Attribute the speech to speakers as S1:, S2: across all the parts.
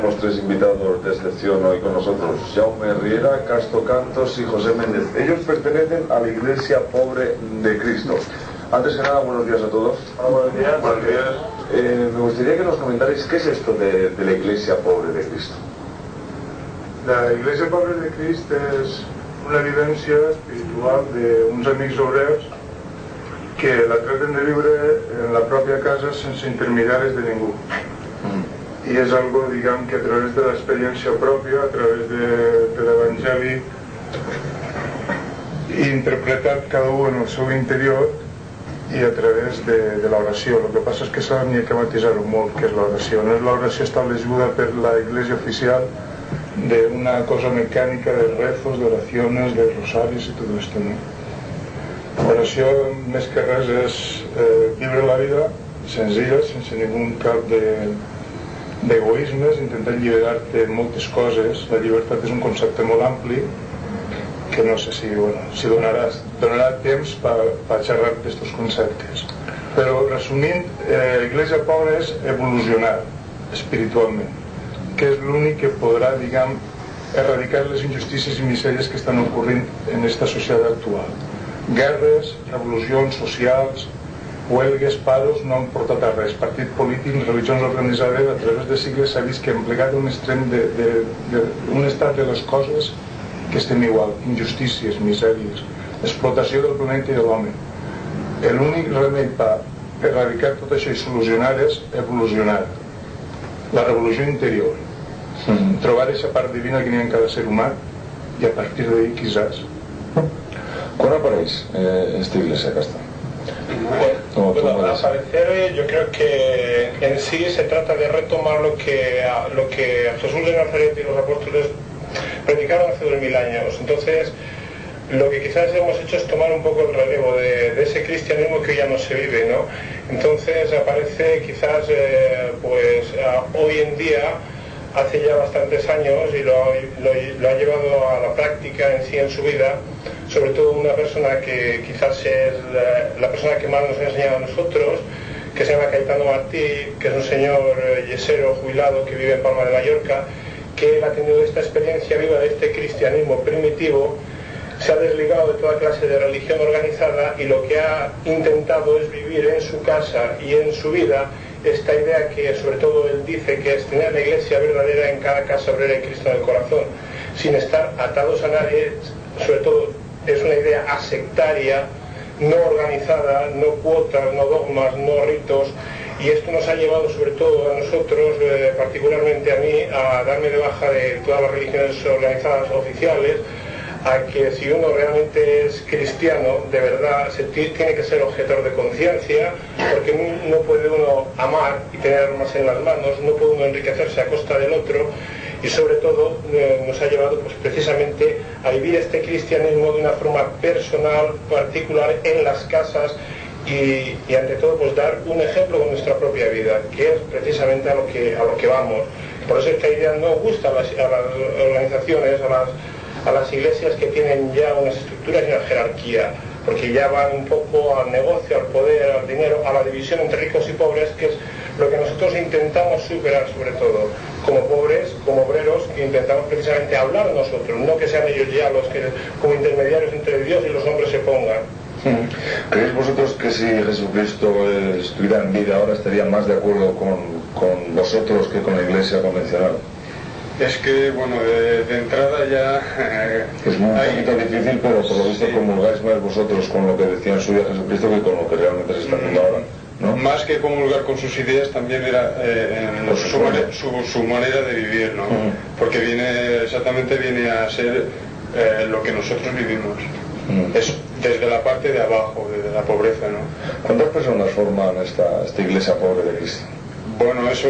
S1: Tenemos tres invitados de excepción hoy con nosotros: Jaume Riera, Casto Cantos y José Méndez. Ellos pertenecen a la Iglesia Pobre de Cristo. Antes que nada, buenos días a todos.
S2: Hola, buenos días.
S1: Buenos días. Me gustaría que nos comentarais qué es esto de la Iglesia Pobre de Cristo.
S2: La Iglesia Pobre de Cristo és una vivència espiritual d'uns amics obreus que la traten de viure en la pròpia casa sense intermediaris de ningú. I és algo, diguem, que a través de l'experiència pròpia, a través de l'Evangeli, interpretat cada un en el seu interior i a través de l'oració. El que passa és que s'ha de matisar-ho molt, que és l'oració. No és l'oració establecida per la Iglesia oficial de una cosa mecánica de rezos, de oraciones, de rosarios y todo esto, ¿no? Oració, més que res, és viure la vida senzilla, sense ningú cap d'egoismes, intentar alliberar-te de moltes coses. La llibertat és un concepte molt ampli que no sé si donarà temps per xerrar d'estos conceptes. Però, resumint, l'Església Pobra és evolucionar espiritualment, que és l'únic que podrà, diguem, erradicar les injustícies i misèries que estan ocorrent en esta societat actual. Guerres, revolucions socials, huelgues, paros no han portat a res. Partits polítics, religions organitzades, a través de segles s'ha vist que han plegat un extrem d'un estat de les coses que estem igual, injustícies, misèries, explotació del planeta i de l'home. L'únic remei per erradicar tot això i solucionar és evolucionar. La revolució interior, trobar esa part divina que n'hi ha en cada ser humà y a partir de ahí quizás.
S1: ¿Cuándo aparece esta iglesia acá está?
S3: Bueno, al parecer yo creo que en sí se trata de retomar lo que Jesús de Nazaret y los apóstoles predicaron hace 2000 años. Entonces lo que quizás hemos hecho es tomar un poco el relevo de ese cristianismo que hoy ya no se vive, ¿no? Entonces aparece quizás hoy en día, hace ya bastantes años, y lo ha llevado a la práctica en sí en su vida, sobre todo una persona que quizás es la persona que más nos ha enseñado a nosotros, que se llama Cayetano Martí, que es un señor yesero jubilado que vive en Palma de Mallorca, que él ha tenido esta experiencia viva de este cristianismo primitivo. Se ha desligado de toda clase de religión organizada y lo que ha intentado es vivir en su casa y en su vida esta idea que sobre todo él dice que es tener la iglesia verdadera en cada casa obrera y Cristo en el corazón, sin estar atados a nadie. Sobre todo es una idea asectaria, no organizada, no cuotas, no dogmas, no ritos, y esto nos ha llevado sobre todo a nosotros, particularmente a mí, a darme de baja de todas las religiones organizadas oficiales, a que si uno realmente es cristiano, de verdad, tiene que ser objetor de conciencia, porque no puede uno amar y tener armas en las manos, no puede uno enriquecerse a costa del otro, y sobre todo nos ha llevado pues precisamente a vivir este cristianismo de una forma personal, particular, en las casas, y ante todo pues dar un ejemplo con nuestra propia vida, que es precisamente a lo que vamos. Por eso esta idea no gusta a las organizaciones, a las iglesias que tienen ya unas estructuras y una jerarquía, porque ya van un poco al negocio, al poder, al dinero, a la división entre ricos y pobres, que es lo que nosotros intentamos superar, sobre todo como pobres, como obreros, que intentamos precisamente hablar nosotros, no que sean ellos ya los que como intermediarios entre Dios y los hombres se pongan.
S1: ¿Creéis vosotros que si Jesucristo estuviera en vida ahora estaría más de acuerdo con vosotros que con la iglesia convencional?
S2: Es que, bueno, de entrada ya...
S1: es un poquito difícil, pero por lo visto comulgáis más vosotros con lo que decía en su día Jesucristo que con lo que realmente se está haciendo ahora, ¿no?
S2: Más que comulgar con sus ideas, también era su manera de vivir, ¿no? Porque viene a ser lo que nosotros vivimos. Es desde la parte de abajo, desde la pobreza, ¿no?
S1: ¿Cuántas personas forman esta iglesia pobre de Cristo?
S2: Bueno, eso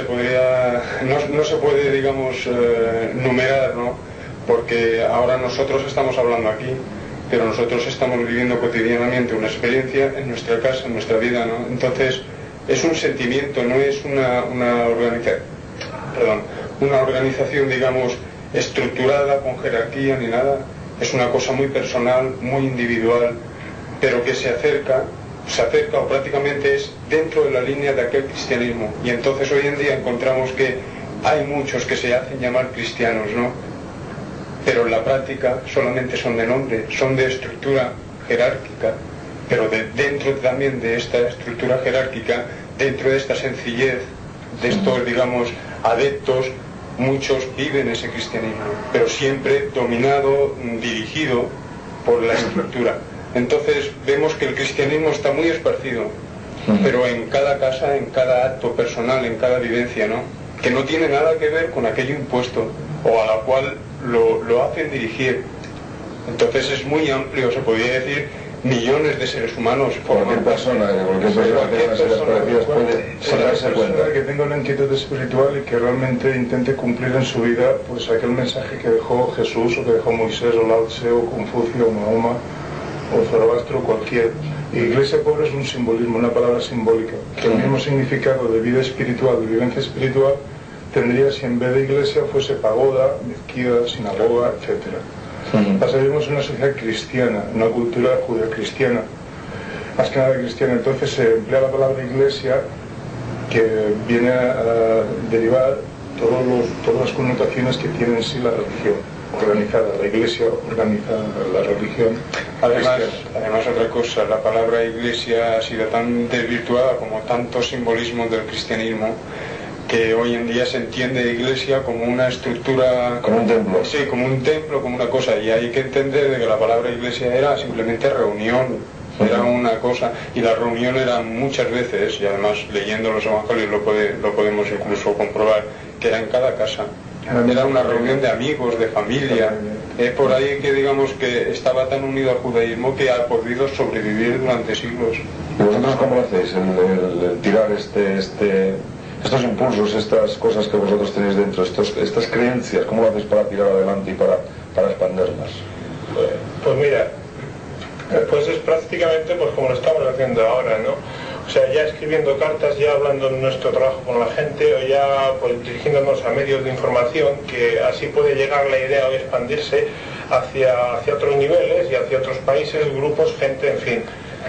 S2: no se puede, digamos, numerar, ¿no? Porque ahora nosotros estamos hablando aquí, pero nosotros estamos viviendo cotidianamente una experiencia en nuestra casa, en nuestra vida, ¿no? Entonces, es un sentimiento, no es una organización, digamos, estructurada, con jerarquía ni nada. Es una cosa muy personal, muy individual, pero que se acerca o prácticamente es dentro de la línea de aquel cristianismo. Y entonces hoy en día encontramos que
S4: hay muchos que se hacen llamar cristianos, ¿no? Pero en la práctica solamente son de nombre, son de estructura jerárquica, pero dentro también de esta estructura jerárquica, dentro de esta sencillez, de estos, digamos, adeptos, muchos viven ese cristianismo, pero siempre dominado, dirigido por la estructura. Entonces vemos que el cristianismo está muy esparcido, pero en cada casa, en cada acto personal, en cada vivencia, ¿no? Que no tiene nada que ver con aquello impuesto o a la cual lo hacen dirigir. Entonces es muy amplio, se podría decir, millones de seres humanos.
S1: Cualquier persona
S2: que tenga una inquietud espiritual y que realmente intente cumplir en su vida pues aquel mensaje que dejó Jesús o que dejó Moisés o Lao Tse o Confucio o Mahoma o Zoroastro o cualquier. Iglesia pobre es un simbolismo, una palabra simbólica, que el mismo significado de vida espiritual, de vivencia espiritual, tendría si en vez de iglesia fuese pagoda, mezquita, sinagoga, etcétera. Vivimos en una sociedad cristiana, una cultura judeocristiana, más que nada cristiana. Entonces se emplea la palabra iglesia, que viene a derivar todas las connotaciones que tiene en sí la religión organizada, la iglesia organizada, la religión.
S4: Además otra cosa, la palabra iglesia ha sido tan desvirtuada como tantos simbolismos del cristianismo, que hoy en día se entiende iglesia como una estructura,
S1: como un templo.
S4: Sí, como un templo, como una cosa, y hay que entender de que la palabra iglesia era simplemente reunión, era una cosa, y la reunión era muchas veces, y además leyendo los evangelios lo podemos incluso comprobar, que era en cada casa. Era una reunión de amigos, de familia. Es por ahí que digamos que estaba tan unido al judaísmo que ha podido sobrevivir durante siglos.
S1: ¿Y vosotros cómo lo hacéis? El tirar estos impulsos, estas cosas que vosotros tenéis dentro, estas creencias, ¿cómo lo hacéis para tirar adelante y para expanderlas?
S3: Pues mira, pues es prácticamente pues como lo estamos haciendo ahora, ¿no? O sea, ya escribiendo cartas, ya hablando en nuestro trabajo con la gente, o ya pues dirigiéndonos a medios de información, que así puede llegar la idea o expandirse hacia otros niveles y hacia otros países, grupos, gente, en fin.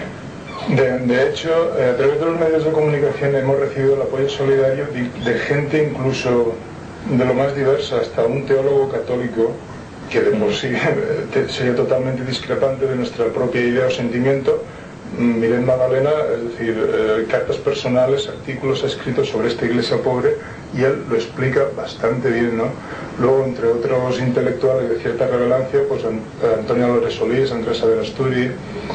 S2: De hecho, a través de los medios de comunicación hemos recibido el apoyo solidario de gente incluso de lo más diversa, hasta un teólogo católico que de por sí sería totalmente discrepante de nuestra propia idea o sentimiento. Miren Magdalena, es decir, cartas personales, artículos escritos sobre esta iglesia pobre, y él lo explica bastante bien, ¿no? Luego, entre otros intelectuales de cierta relevancia, pues Antonio Lores Solís, Andrés Saavedra Asturi,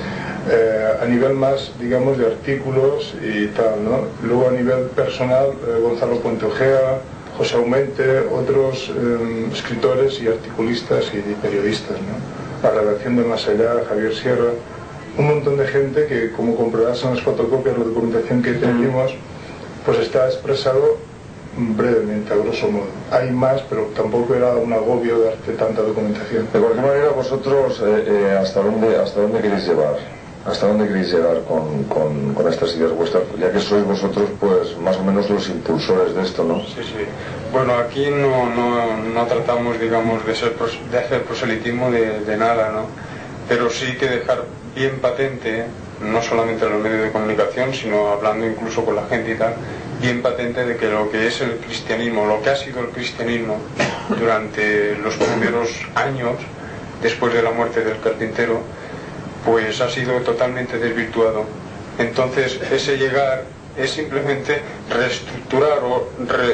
S2: a nivel más, digamos, de artículos y tal, ¿no? Luego a nivel personal, Gonzalo Puente Ojea, José Aumente, otros escritores y articulistas y periodistas, ¿no? La redacción de Más Allá, Javier Sierra, un montón de gente que, como comprobarás en las fotocopias, la documentación que tenemos, pues está expresado brevemente, a grosso modo. Hay más, pero tampoco era un agobio darte tanta documentación.
S1: De cualquier manera, vosotros, ¿hasta dónde queréis llevar? ¿Hasta dónde queréis llegar con estas ideas vuestras? Ya que sois vosotros, pues, más o menos los impulsores de esto, ¿no?
S4: Sí, sí. Bueno, aquí no tratamos, digamos, de hacer proselitismo de nada, ¿no? Pero sí que dejar bien patente, no solamente en los medios de comunicación, sino hablando incluso con la gente y tal, bien patente de que lo que es el cristianismo, lo que ha sido el cristianismo durante los primeros años, después de la muerte del carpintero, pues ha sido totalmente desvirtuado. Entonces ese llegar es simplemente reestructurar o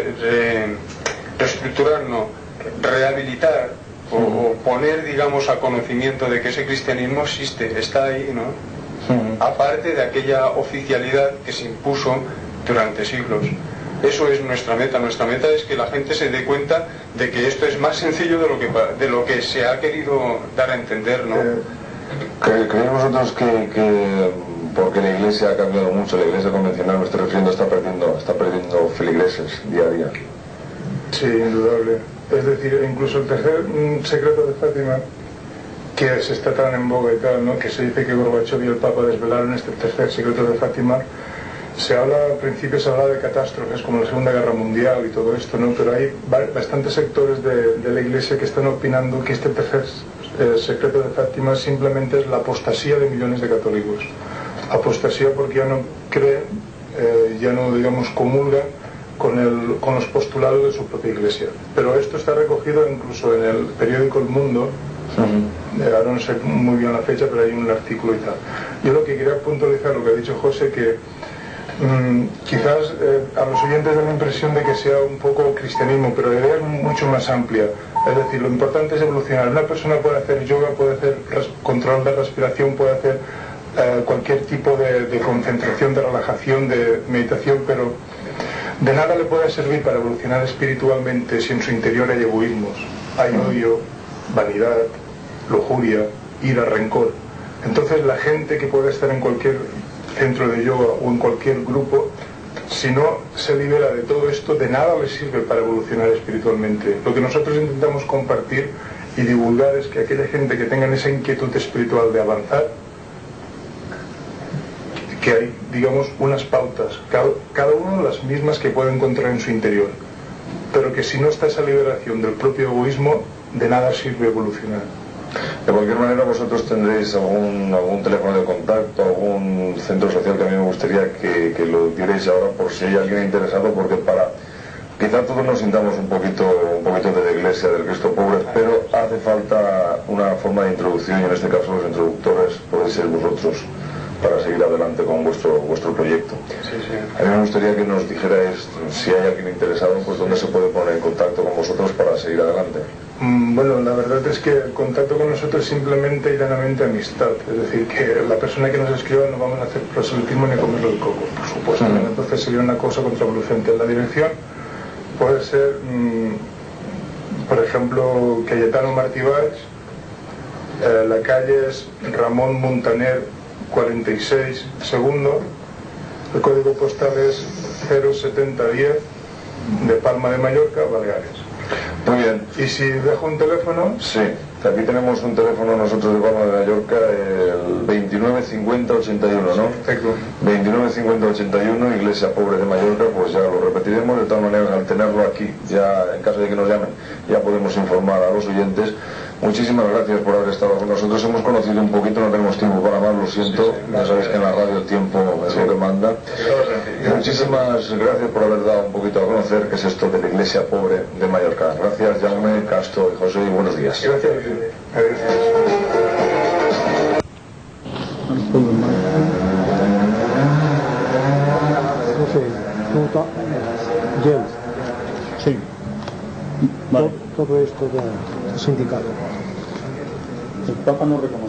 S4: rehabilitar o poner, digamos, a conocimiento de que ese cristianismo existe, está ahí, ¿no? Aparte de aquella oficialidad que se impuso durante siglos. Eso es nuestra meta. Nuestra meta es que la gente se dé cuenta de que esto es más sencillo de lo que se ha querido dar a entender, ¿no?
S1: ¿Creéis vosotros que porque la iglesia ha cambiado mucho, la iglesia convencional, me estoy refiriendo, está perdiendo feligreses día a día?
S2: Sí, indudable. Es decir, incluso el tercer secreto de Fátima, que se está tan en boga y tal, ¿no? Que se dice que Gorbachev y el Papa desvelaron este tercer secreto de Fátima. Al principio se habla de catástrofes como la Segunda Guerra Mundial y todo esto, ¿no? Pero hay bastantes sectores de la iglesia que están opinando que este tercer secreto de Fátima simplemente es la apostasía de millones de católicos. Apostasía porque ya no creen, ya no, digamos, comulgan con los postulados de su propia iglesia. Pero esto está recogido incluso en el periódico El Mundo. Ahora no sé muy bien la fecha, pero hay un artículo y tal. Yo lo que quería puntualizar, lo que ha dicho José, que quizás a los oyentes da la impresión de que sea un poco cristianismo, pero la idea es mucho más amplia. Es decir, lo importante es evolucionar. Una persona puede hacer yoga, puede hacer control de respiración, puede hacer cualquier tipo de concentración, de relajación, de meditación, pero de nada le puede servir para evolucionar espiritualmente si en su interior hay egoísmos, hay odio, vanidad, lujuria, ira, rencor. Entonces la gente que puede estar en cualquier centro de yoga o en cualquier grupo, si no se libera de todo esto, de nada le sirve para evolucionar espiritualmente. Lo que nosotros intentamos compartir y divulgar es que aquella gente que tenga esa inquietud espiritual de avanzar, que hay, digamos, unas pautas, cada uno las mismas que puede encontrar en su interior, pero que si no está esa liberación del propio egoísmo, de nada sirve evolucionar.
S1: De cualquier manera, vosotros tendréis algún teléfono de contacto, algún centro social, que a mí me gustaría que lo dierais ahora por si hay alguien interesado, porque quizá todos nos sintamos un poquito de la iglesia del Cristo pobre, pero hace falta una forma de introducción, y en este caso los introductores podéis ser vosotros, para seguir adelante con vuestro proyecto. A mí me gustaría que nos dijerais, si hay alguien interesado, pues dónde se puede poner en contacto con vosotros para seguir adelante.
S2: Bueno, la verdad es que el contacto con nosotros es simplemente y llanamente amistad. Es decir, que la persona que nos escriba no vamos a hacer proselitismo ni a comerlo el coco, por supuesto. Entonces sería una cosa contraproducente. La dirección puede ser, por ejemplo, Cayetano Martí Valls, la calle es Ramón Montaner 46 segundo, el código postal es 07010 de Palma de Mallorca, Baleares.
S1: Muy bien.
S2: Y si dejo un teléfono...
S1: Sí, aquí tenemos un teléfono nosotros de Palma de Mallorca, el 295081, ¿no?
S2: Exacto.
S1: 295081, Iglesia Pobre de Mallorca, pues ya lo repetiremos. De tal manera, al tenerlo aquí, ya en caso de que nos llamen, ya podemos informar a los oyentes. Muchísimas gracias por haber estado con nosotros. Hemos conocido un poquito, no tenemos tiempo para más, lo siento. Ya sabéis que en la radio el tiempo es lo que manda. Muchísimas gracias por haber dado un poquito a conocer qué es esto de la Iglesia Pobre de Mallorca. Gracias, Jaume, Castro y José, y buenos días.
S2: Gracias.
S5: Sí. Vale. Todo esto de sindicato. El Papa no reconoce.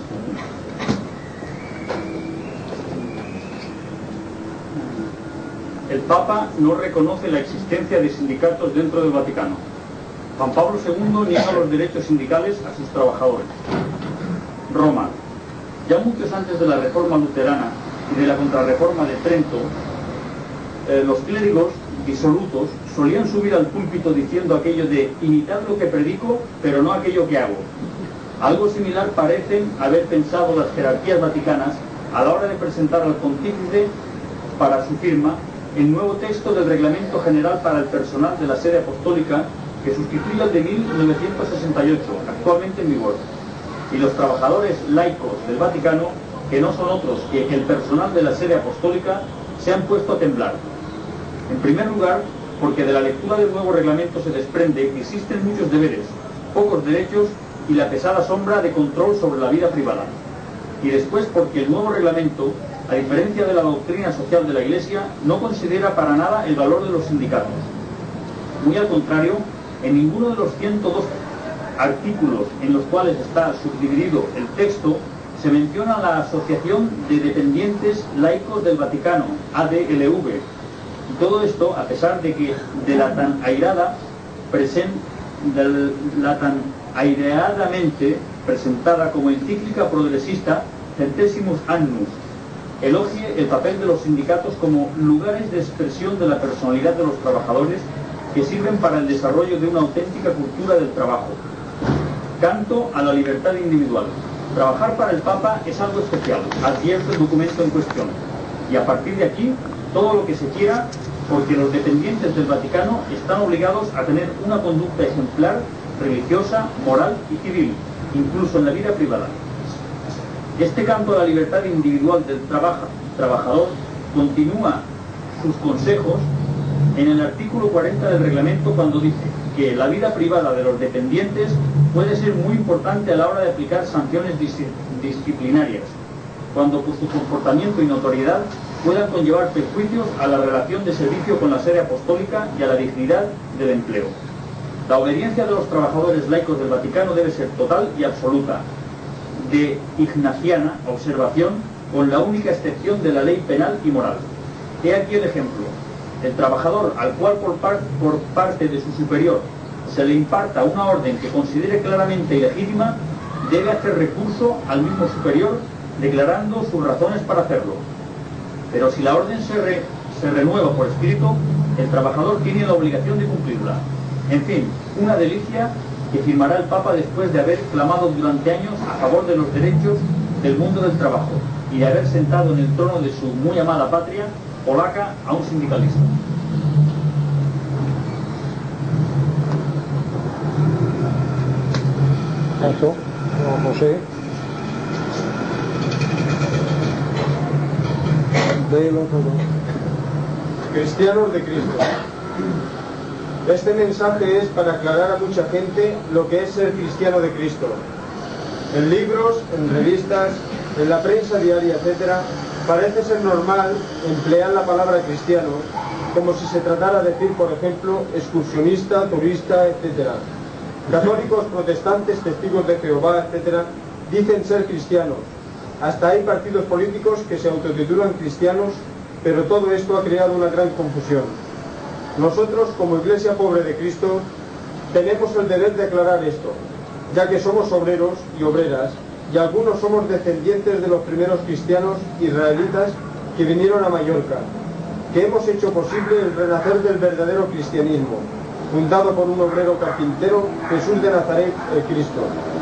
S6: El Papa no reconoce la existencia de sindicatos dentro del Vaticano. Juan Pablo II niega los derechos sindicales a sus trabajadores. Roma. Ya muchos antes de la Reforma Luterana y de la Contrarreforma de Trento, los clérigos disolutos solían subir al púlpito diciendo aquello de imitad lo que predico, pero no aquello que hago. Algo similar parecen haber pensado las jerarquías vaticanas a la hora de presentar al pontífice para su firma el nuevo texto del Reglamento General para el Personal de la Sede Apostólica, que sustituye al de 1968, actualmente en vigor. Y los trabajadores laicos del Vaticano, que no son otros que el personal de la Sede Apostólica, se han puesto a temblar. En primer lugar, porque de la lectura del nuevo reglamento se desprende que existen muchos deberes, pocos derechos y la pesada sombra de control sobre la vida privada. Y después porque el nuevo reglamento, a diferencia de la doctrina social de la Iglesia, no considera para nada el valor de los sindicatos. Muy al contrario, en ninguno de los 102 artículos en los cuales está subdividido el texto se menciona la Asociación de Dependientes Laicos del Vaticano, ADLV. Y todo esto a pesar de que de la tan aireadamente presentada como encíclica progresista Centésimos Annus elogie el papel de los sindicatos como lugares de expresión de la personalidad de los trabajadores que sirven para el desarrollo de una auténtica cultura del trabajo. Canto a la libertad individual. Trabajar para el Papa es algo especial, advierte el documento en cuestión. Y a partir de aquí, todo lo que se quiera, porque los dependientes del Vaticano están obligados a tener una conducta ejemplar, religiosa, moral y civil, incluso en la vida privada. Este canto a la libertad individual del trabajador continúa sus consejos en el artículo 40 del reglamento, cuando dice que la vida privada de los dependientes puede ser muy importante a la hora de aplicar sanciones disciplinarias, cuando por su comportamiento y notoriedad puedan conllevar perjuicios a la relación de servicio con la sede apostólica y a la dignidad del empleo. La obediencia de los trabajadores laicos del Vaticano debe ser total y absoluta, de ignaciana observación, con la única excepción de la ley penal y moral. He aquí el ejemplo. El trabajador al cual por parte de su superior se le imparta una orden que considere claramente ilegítima, debe hacer recurso al mismo superior declarando sus razones para hacerlo. Pero si la orden se renueva por escrito, el trabajador tiene la obligación de cumplirla. En fin, una delicia que firmará el Papa después de haber clamado durante años a favor de los derechos del mundo del trabajo y de haber sentado en el trono de su muy amada patria polaca a un sindicalista.
S5: Eso, José.
S7: Cristianos de Cristo. Este mensaje es para aclarar a mucha gente lo que es ser cristiano de Cristo. En libros, en revistas, en la prensa diaria, etc., parece ser normal emplear la palabra cristiano como si se tratara de decir, por ejemplo, excursionista, turista, etc. Católicos, protestantes, testigos de Jehová, etc., dicen ser cristianos. Hasta hay partidos políticos que se autotitulan cristianos, pero todo esto ha creado una gran confusión. Nosotros, como Iglesia Pobre de Cristo, tenemos el deber de aclarar esto, ya que somos obreros y obreras, y algunos somos descendientes de los primeros cristianos israelitas que vinieron a Mallorca, que hemos hecho posible el renacer del verdadero cristianismo, fundado por un obrero carpintero, Jesús de Nazaret, el Cristo.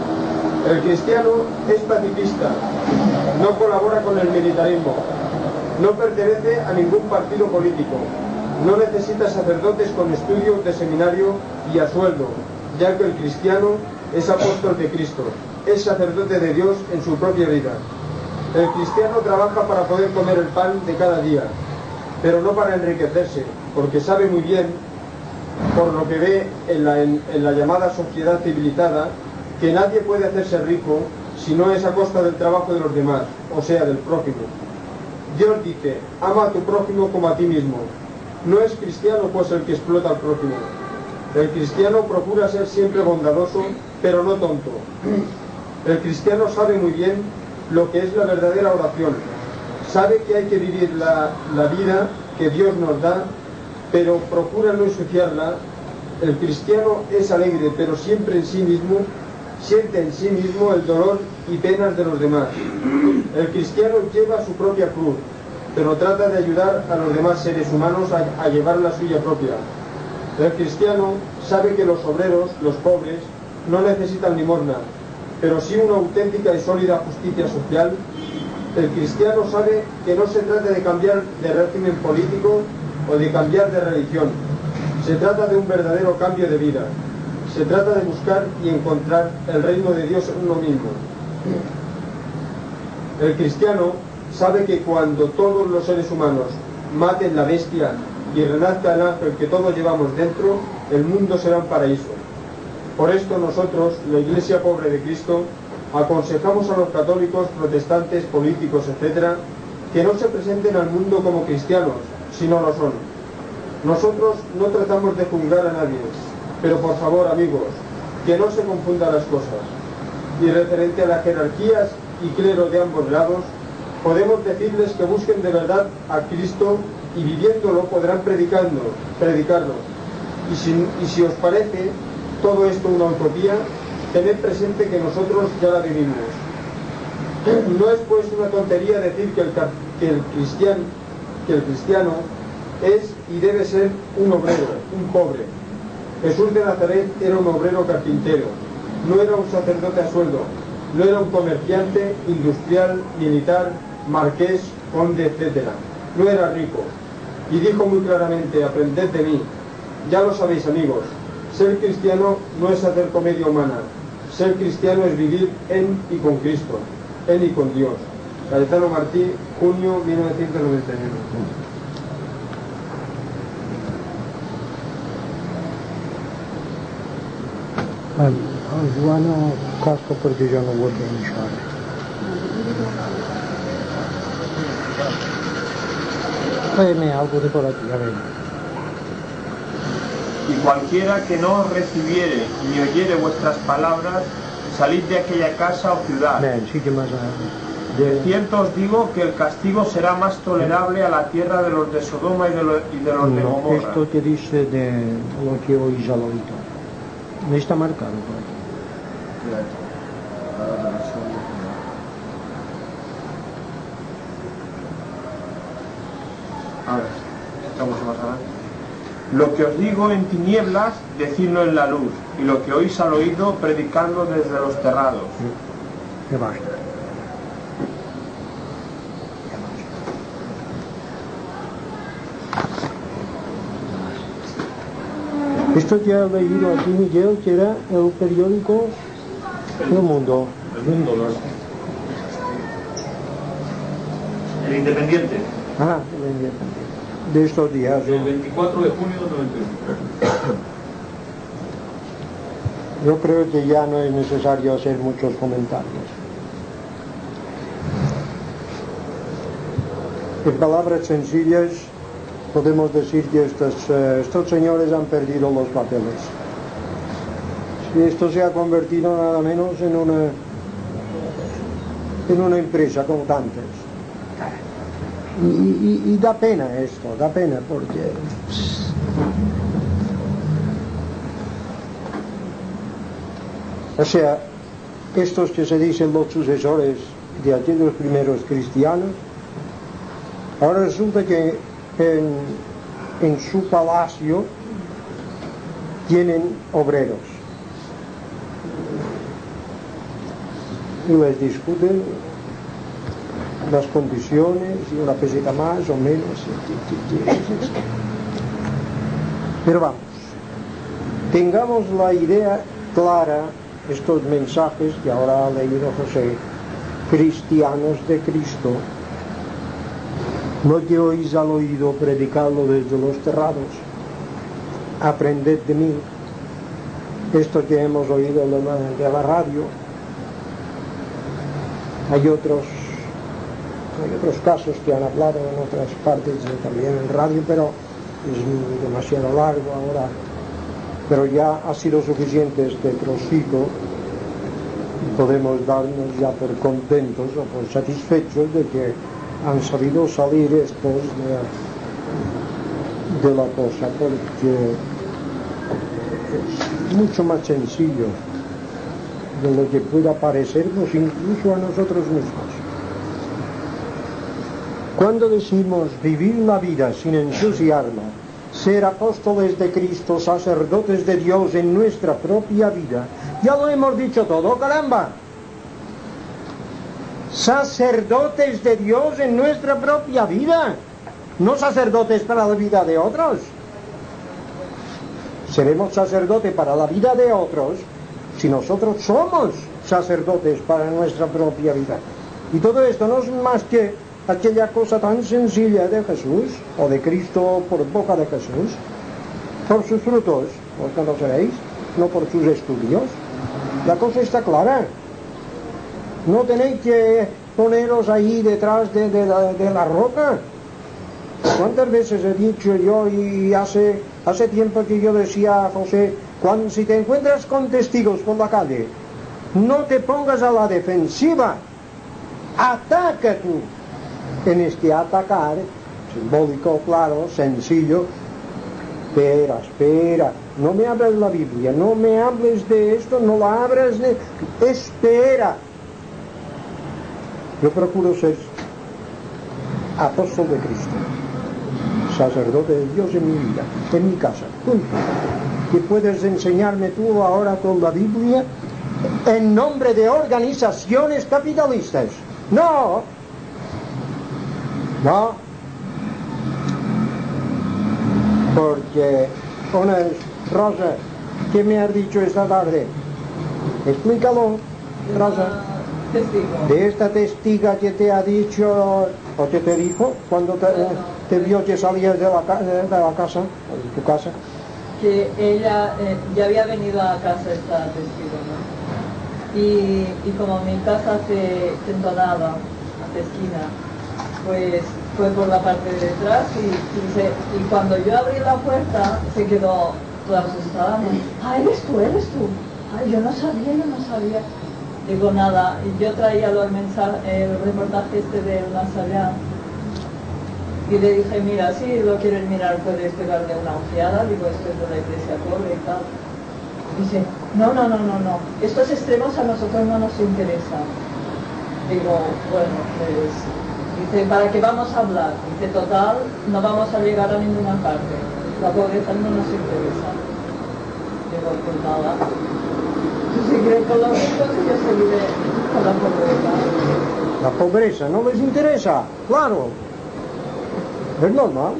S7: El cristiano es pacifista, no colabora con el militarismo, no pertenece a ningún partido político, no necesita sacerdotes con estudios de seminario y a sueldo, ya que el cristiano es apóstol de Cristo, es sacerdote de Dios en su propia vida. El cristiano trabaja para poder comer el pan de cada día, pero no para enriquecerse, porque sabe muy bien, por lo que ve en la llamada sociedad civilizada, que nadie puede hacerse rico si no es a costa del trabajo de los demás, o sea, del prójimo. Dios dice, ama a tu prójimo como a ti mismo. No es cristiano pues el que explota al prójimo. El cristiano procura ser siempre bondadoso, pero no tonto. El cristiano sabe muy bien lo que es la verdadera oración. Sabe que hay que vivir la vida que Dios nos da, pero procura no ensuciarla. El cristiano es alegre, pero siempre en sí mismo, siente en sí mismo el dolor y penas de los demás. El cristiano lleva su propia cruz, pero trata de ayudar a los demás seres humanos a llevar la suya propia. El cristiano sabe que los obreros, los pobres, no necesitan limosna, pero sí una auténtica y sólida justicia social. El cristiano sabe que no se trata de cambiar de régimen político o de cambiar de religión. Se trata de un verdadero cambio de vida. Se trata de buscar y encontrar el reino de Dios en uno mismo. El cristiano sabe que cuando todos los seres humanos maten la bestia y renazca el ángel que todos llevamos dentro, el mundo será un paraíso. Por esto nosotros, la Iglesia Pobre de Cristo, aconsejamos a los católicos, protestantes, políticos, etc., que no se presenten al mundo como cristianos, si no lo son. Nosotros no tratamos de juzgar a nadie, pero por favor, amigos, que no se confundan las cosas. Y referente a las jerarquías y clero de ambos lados, podemos decirles que busquen de verdad a Cristo y viviéndolo podrán predicarlo. Y si os parece todo esto una utopía, tened presente que nosotros ya la vivimos. No es pues una tontería decir que el cristiano es y debe ser un obrero, un pobre. Jesús de Nazaret era un obrero carpintero, no era un sacerdote a sueldo, no era un comerciante, industrial, militar, marqués, conde, etc. No era rico. Y dijo muy claramente, aprended de mí. Ya lo sabéis, amigos, ser cristiano no es hacer comedia humana. Ser cristiano es vivir en y con Cristo, en y con Dios. Cayetano Martí, junio 1991.
S5: Joana casco porque yo no voto en mi padre. Tráeme algo de por aquí, a ver.
S8: Y cualquiera que no os recibiere ni oyere vuestras palabras, salid de aquella casa o ciudad.
S5: Bien, sí que más
S8: De cierto os digo que el castigo será más tolerable a la tierra de los de Sodoma y de los de Gomorra.
S5: Esto que dice de lo que oís al oído. No está marcado por aquí.
S8: A ver, estamos más adelante. Lo que os digo en tinieblas, decidlo en la luz, y lo que oís al oído, predicadlo desde los terrados.
S5: Que basta. Esto que ha leído aquí Miguel, que era el periódico El Mundo.
S6: El Mundo, ¿no? El Independiente.
S5: Ah, el Independiente. De estos días.
S6: El 24 de junio del 91.
S5: Yo creo que ya no es necesario hacer muchos comentarios. En palabras sencillas, podemos decir que estos señores han perdido los papeles. Y esto se ha convertido nada menos en una empresa como tantas. Y da pena esto, da pena porque o sea, estos que se dicen los sucesores de aquellos primeros cristianos, ahora resulta que en su palacio tienen obreros y les discuten las condiciones y una peseta más o menos. Pero vamos, tengamos la idea clara, estos mensajes que ahora ha leído José, cristianos de Cristo. Lo que oís al oído, predicadlo desde los terrados. Aprended de mí. Esto que hemos oído de la radio. Hay otros casos que han hablado en otras partes, también en radio, pero es demasiado largo ahora. Pero ya ha sido suficiente este trocito. Podemos darnos ya por contentos o por satisfechos de que han sabido salir estos de la cosa, porque es mucho más sencillo de lo que pueda parecernos incluso a nosotros mismos. Cuando decimos vivir la vida sin ensuciarla, ser apóstoles de Cristo, sacerdotes de Dios en nuestra propia vida, ya lo hemos dicho todo, caramba. Sacerdotes de Dios en nuestra propia vida, no sacerdotes para la vida de otros. Seremos sacerdotes para la vida de otros si nosotros somos sacerdotes para nuestra propia vida. Y todo esto no es más que aquella cosa tan sencilla de Jesús, o de Cristo por boca de Jesús. Por sus frutos os conoceréis, no por sus estudios. La cosa está clara. No tenéis que poneros ahí detrás de la roca. ¿Cuántas veces he dicho yo, y hace tiempo que yo decía a José, si te encuentras con testigos por la calle, no te pongas a la defensiva, ataca tú. En este atacar, simbólico, claro, sencillo, espera, no me hables de la Biblia, no me hables de esto, no la abras, espera. Yo procuro ser apóstol de Cristo, sacerdote de Dios en mi vida, en mi casa, punto. ¿Qué puedes enseñarme tú ahora con la Biblia en nombre de organizaciones capitalistas? No, porque Rosa, ¿qué me has dicho esta tarde? Explícalo, Rosa. De esta testiga que te ha dicho o que te dijo cuando te vio que salías de la casa, de tu casa,
S9: que ella ya había venido a casa esta testigo, ¿no? Y como mi casa se entonaba hacia esquina, pues fue por la parte de detrás y cuando yo abrí la puerta se quedó toda asustada. Ah, eres tú. Ay, yo no sabía. Digo, nada, y yo traía el reportaje este del más allá y le dije, mira, si lo quieres mirar puedes pegarle una ojeada. Digo, esto es de la iglesia pobre y tal. Dice, no, estos extremos a nosotros no nos interesan. Digo, bueno, pues dice, ¿para qué vamos a hablar? Dice, total, no vamos a llegar a ninguna parte, la pobreza no nos interesa. Digo, pues nada, si creen con los ricos yo seguiré con la pobreza.
S5: La pobreza no les interesa, claro, es normal.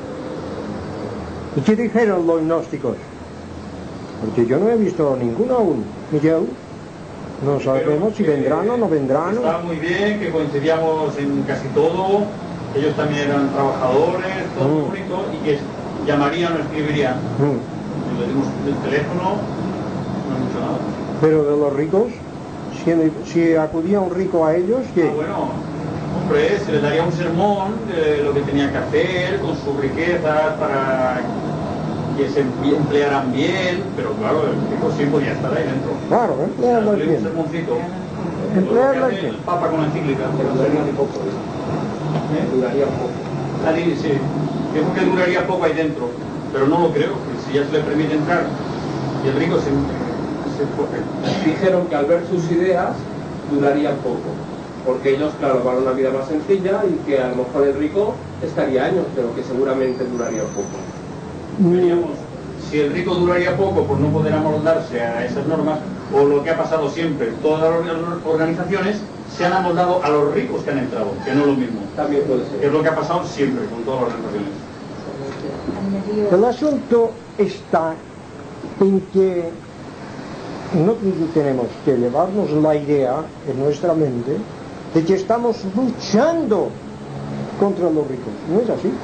S5: ¿Y qué dijeron los gnósticos? Porque yo no he visto ninguno aún, Miguel. No sabemos si vendrán o no vendrán.
S6: Está muy bien, que coincidíamos en casi todo. Ellos también eran trabajadores, todo muy bonito, y que llamarían o escribirían. Le dimos el teléfono, no han dicho nada.
S5: Pero de los ricos, si acudía un rico a ellos, ¿qué?
S6: Bueno, hombre, se les daría un sermón de lo que tenía que hacer con sus riquezas para que se emplearan bien, pero claro, el rico sí podía estar ahí dentro.
S5: Claro, emplearlos bien.
S6: Un sermoncito.
S5: Emplearlos bien.
S6: El Papa con la encíclica.
S4: Duraría poco. Duraría poco.
S6: Sí, dijo que duraría poco ahí dentro, pero no lo creo, porque si ya se le permite entrar y el rico se
S8: Dijeron que al ver sus ideas duraría poco, porque ellos, claro, van a una vida más sencilla y que a lo mejor el rico estaría años, pero que seguramente duraría poco.
S6: Veríamos si el rico duraría poco por no poder amoldarse a esas normas, o lo que ha pasado siempre, todas las organizaciones se han amoldado a los ricos que han entrado, que no es lo mismo.
S8: También puede ser.
S6: Que es lo que ha pasado siempre con todas las organizaciones.
S5: El asunto está en que no tenemos que llevarnos la idea en nuestra mente de que estamos luchando contra los ricos. No es así.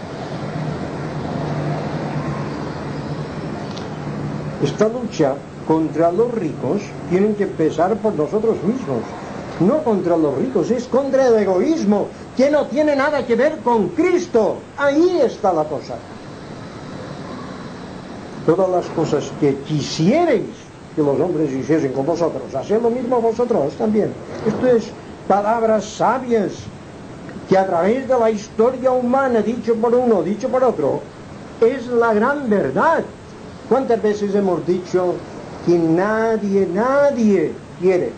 S5: Esta lucha contra los ricos tiene que empezar por nosotros mismos. No contra los ricos, es contra el egoísmo, que no tiene nada que ver con Cristo. Ahí está la cosa. Todas las cosas que quisierais que los hombres hiciesen con vosotros, haced lo mismo vosotros también. Esto es palabras sabias que a través de la historia humana, dicho por uno, dicho por otro, es la gran verdad. ¿Cuántas veces hemos dicho que nadie quiere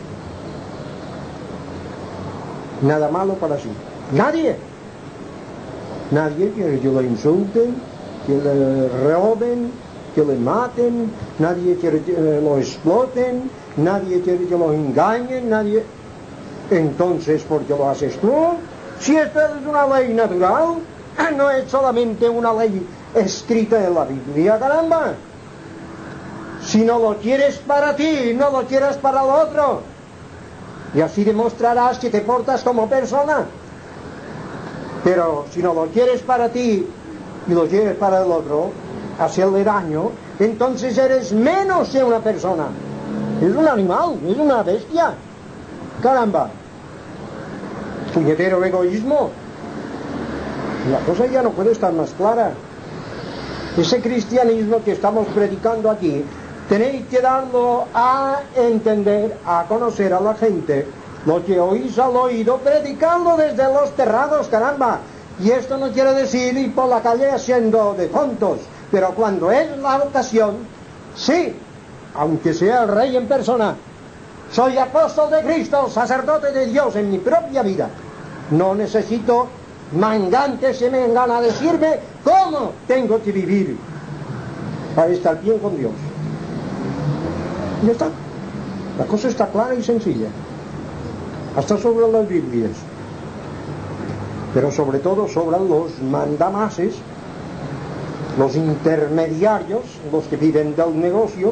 S5: nada malo para sí? Nadie quiere que lo insulten, que le roben, que le maten, nadie quiere que lo exploten, nadie quiere que lo engañen, nadie. Entonces, ¿por qué lo haces tú? Si esta es una ley natural, no es solamente una ley escrita en la Biblia, caramba. Si no lo quieres para ti, no lo quieres para el otro. Y así demostrarás que te portas como persona. Pero si no lo quieres para ti y lo quieres para el otro, hacerle daño, entonces eres menos que una persona. Es un animal, es una bestia. Caramba. Puñetero egoísmo. La cosa ya no puede estar más clara. Ese cristianismo que estamos predicando aquí, tenéis que darlo a entender, a conocer a la gente, lo que oís al oído, predicando desde los terrados, caramba. Y esto no quiere decir ir por la calle haciendo de tontos, pero cuando es la ocasión, sí, aunque sea el rey en persona, soy apóstol de Cristo, sacerdote de Dios en mi propia vida. No necesito mangantes que me vengan a decirme cómo tengo que vivir para estar bien con Dios. Ya está. La cosa está clara y sencilla. Hasta sobre las Biblias. Pero sobre todo sobre los mandamases, los intermediarios, los que viven del negocio.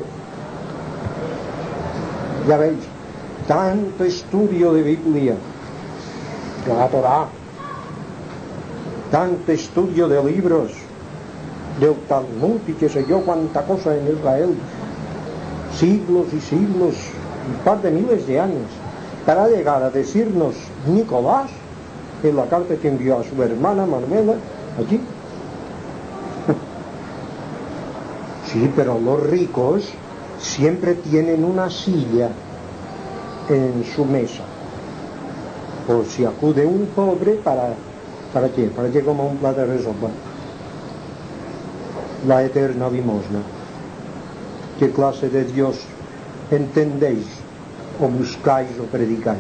S5: Ya veis, tanto estudio de Biblia, de la Torá, tanto estudio de libros, del Talmud y qué sé yo cuánta cosa en Israel, siglos y siglos, un par de miles de años, para llegar a decirnos Nicolás en la carta que envió a su hermana Manuela allí. Sí, pero los ricos siempre tienen una silla en su mesa, por si acude un pobre, ¿para qué? Para que coma un plato de sopa. La eterna limosna. ¿Qué clase de Dios entendéis o buscáis o predicáis?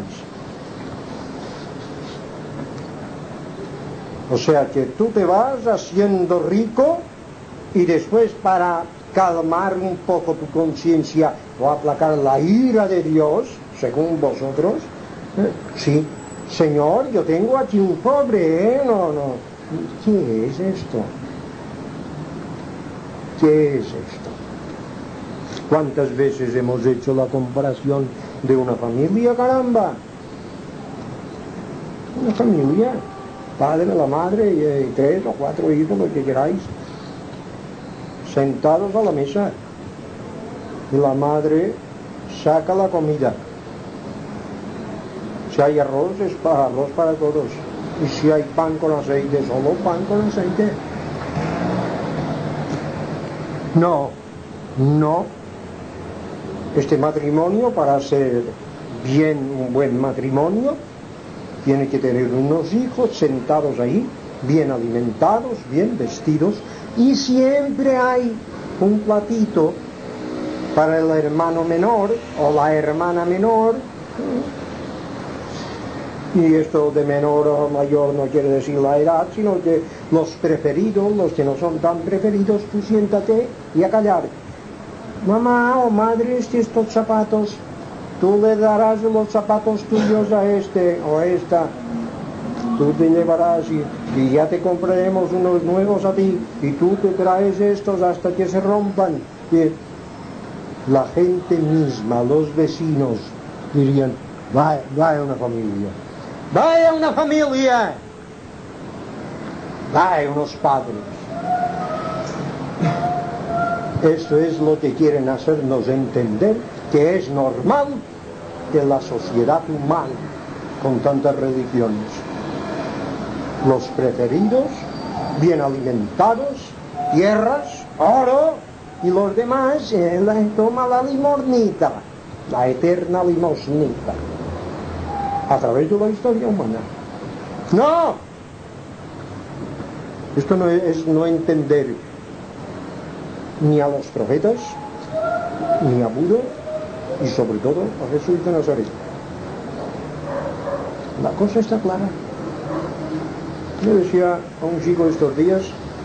S5: O sea que tú te vas haciendo rico y después, para calmar un poco tu conciencia o aplacar la ira de Dios, según vosotros, sí, Señor, yo tengo aquí un pobre, no. ¿Qué es esto? ¿Qué es esto? ¿Cuántas veces hemos hecho la comparación de una familia, caramba? Una familia, padre, la madre y 3 o 4 hijos, lo que queráis, sentados a la mesa, y la madre saca la comida. Si hay arroz, es para arroz para todos, y si hay pan con aceite, solo pan con aceite. No. Este matrimonio, para ser bien un buen matrimonio, tiene que tener unos hijos sentados ahí, bien alimentados, bien vestidos, y siempre hay un platito para el hermano menor o la hermana menor. Y esto de menor o mayor no quiere decir la edad, sino que los preferidos, los que no son tan preferidos, tú siéntate y a callar. Mamá o madre, estos zapatos, tú le darás los zapatos tuyos a este o a esta. Tú te llevarás y ya te compraremos unos nuevos a ti, y tú te traes estos hasta que se rompan. Y la gente misma, los vecinos, dirían, vaya una familia. ¡Vaya una familia! ¡Vaya unos padres! Esto es lo que quieren hacernos entender, que es normal de la sociedad humana con tantas religiones. Los preferidos, bien alimentados, tierras, oro, y los demás toma la limosnita, la eterna limosnita, a través de la historia humana. ¡No! Esto no es no entender ni a los profetas, ni a Buda, y sobre todo a Jesús de Nazaret. La cosa está clara. Yo decía a un chico estos días,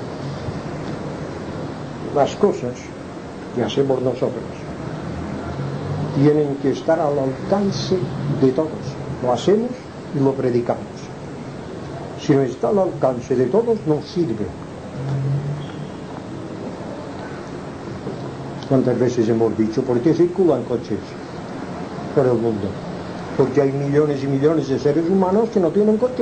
S5: las cosas que hacemos nosotros tienen que estar al alcance de todos. Lo hacemos y lo predicamos. Si no está al alcance de todos, no sirve. ¿Cuántas veces hemos dicho por qué circulan coches por el mundo? Porque hay millones y millones de seres humanos que no tienen coche.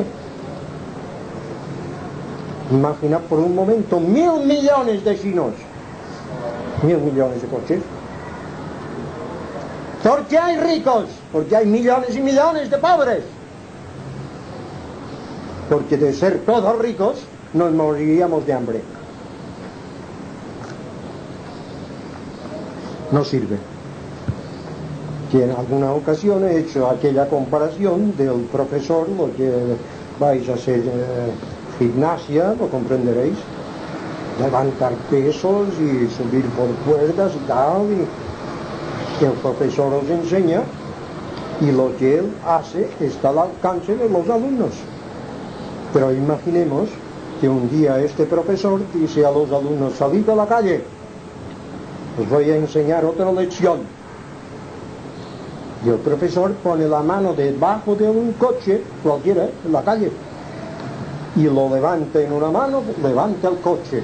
S5: Imagina por un momento 1.000 millones de chinos, 1.000 millones de coches. ¿Por qué hay ricos? Porque hay millones y millones de pobres. Porque de ser todos ricos nos moriríamos de hambre. No sirve. Que en alguna ocasión he hecho aquella comparación del profesor, lo que vais a hacer gimnasia, lo comprenderéis, levantar pesos y subir por cuerdas y tal, y el profesor os enseña, y lo que él hace está al alcance de los alumnos. Pero imaginemos que un día este profesor dice a los alumnos, salid a la calle, os voy a enseñar otra lección. Y el profesor pone la mano debajo de un coche, cualquiera, en la calle, y lo levanta en una mano, levanta el coche.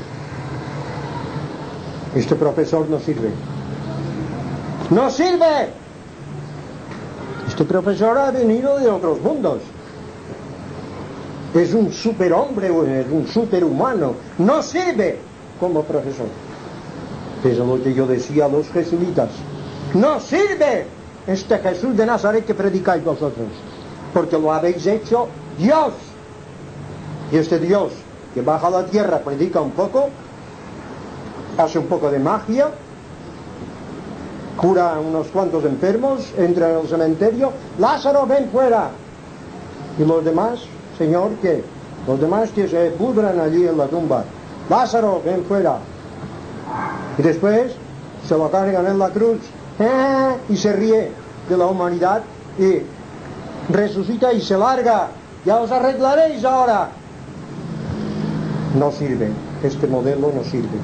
S5: Este profesor no sirve. ¡No sirve! Este profesor ha venido de otros mundos. Es un superhombre, es un superhumano. ¡No sirve! como profesor. Es lo que yo decía a los jesuitas. No sirve este Jesús de Nazaret que predicáis vosotros, porque lo habéis hecho Dios. Y este Dios que baja a la tierra, predica un poco, hace un poco de magia, cura a unos cuantos enfermos, entra en el cementerio, Lázaro, ven fuera. Y los demás, Señor, ¿qué? Los demás que se pudran allí en la tumba. Lázaro, ven fuera. Y después se lo cargan en la cruz y se ríe de la humanidad y resucita y se larga. Ya os arreglaréis ahora. No sirve, este modelo no sirve.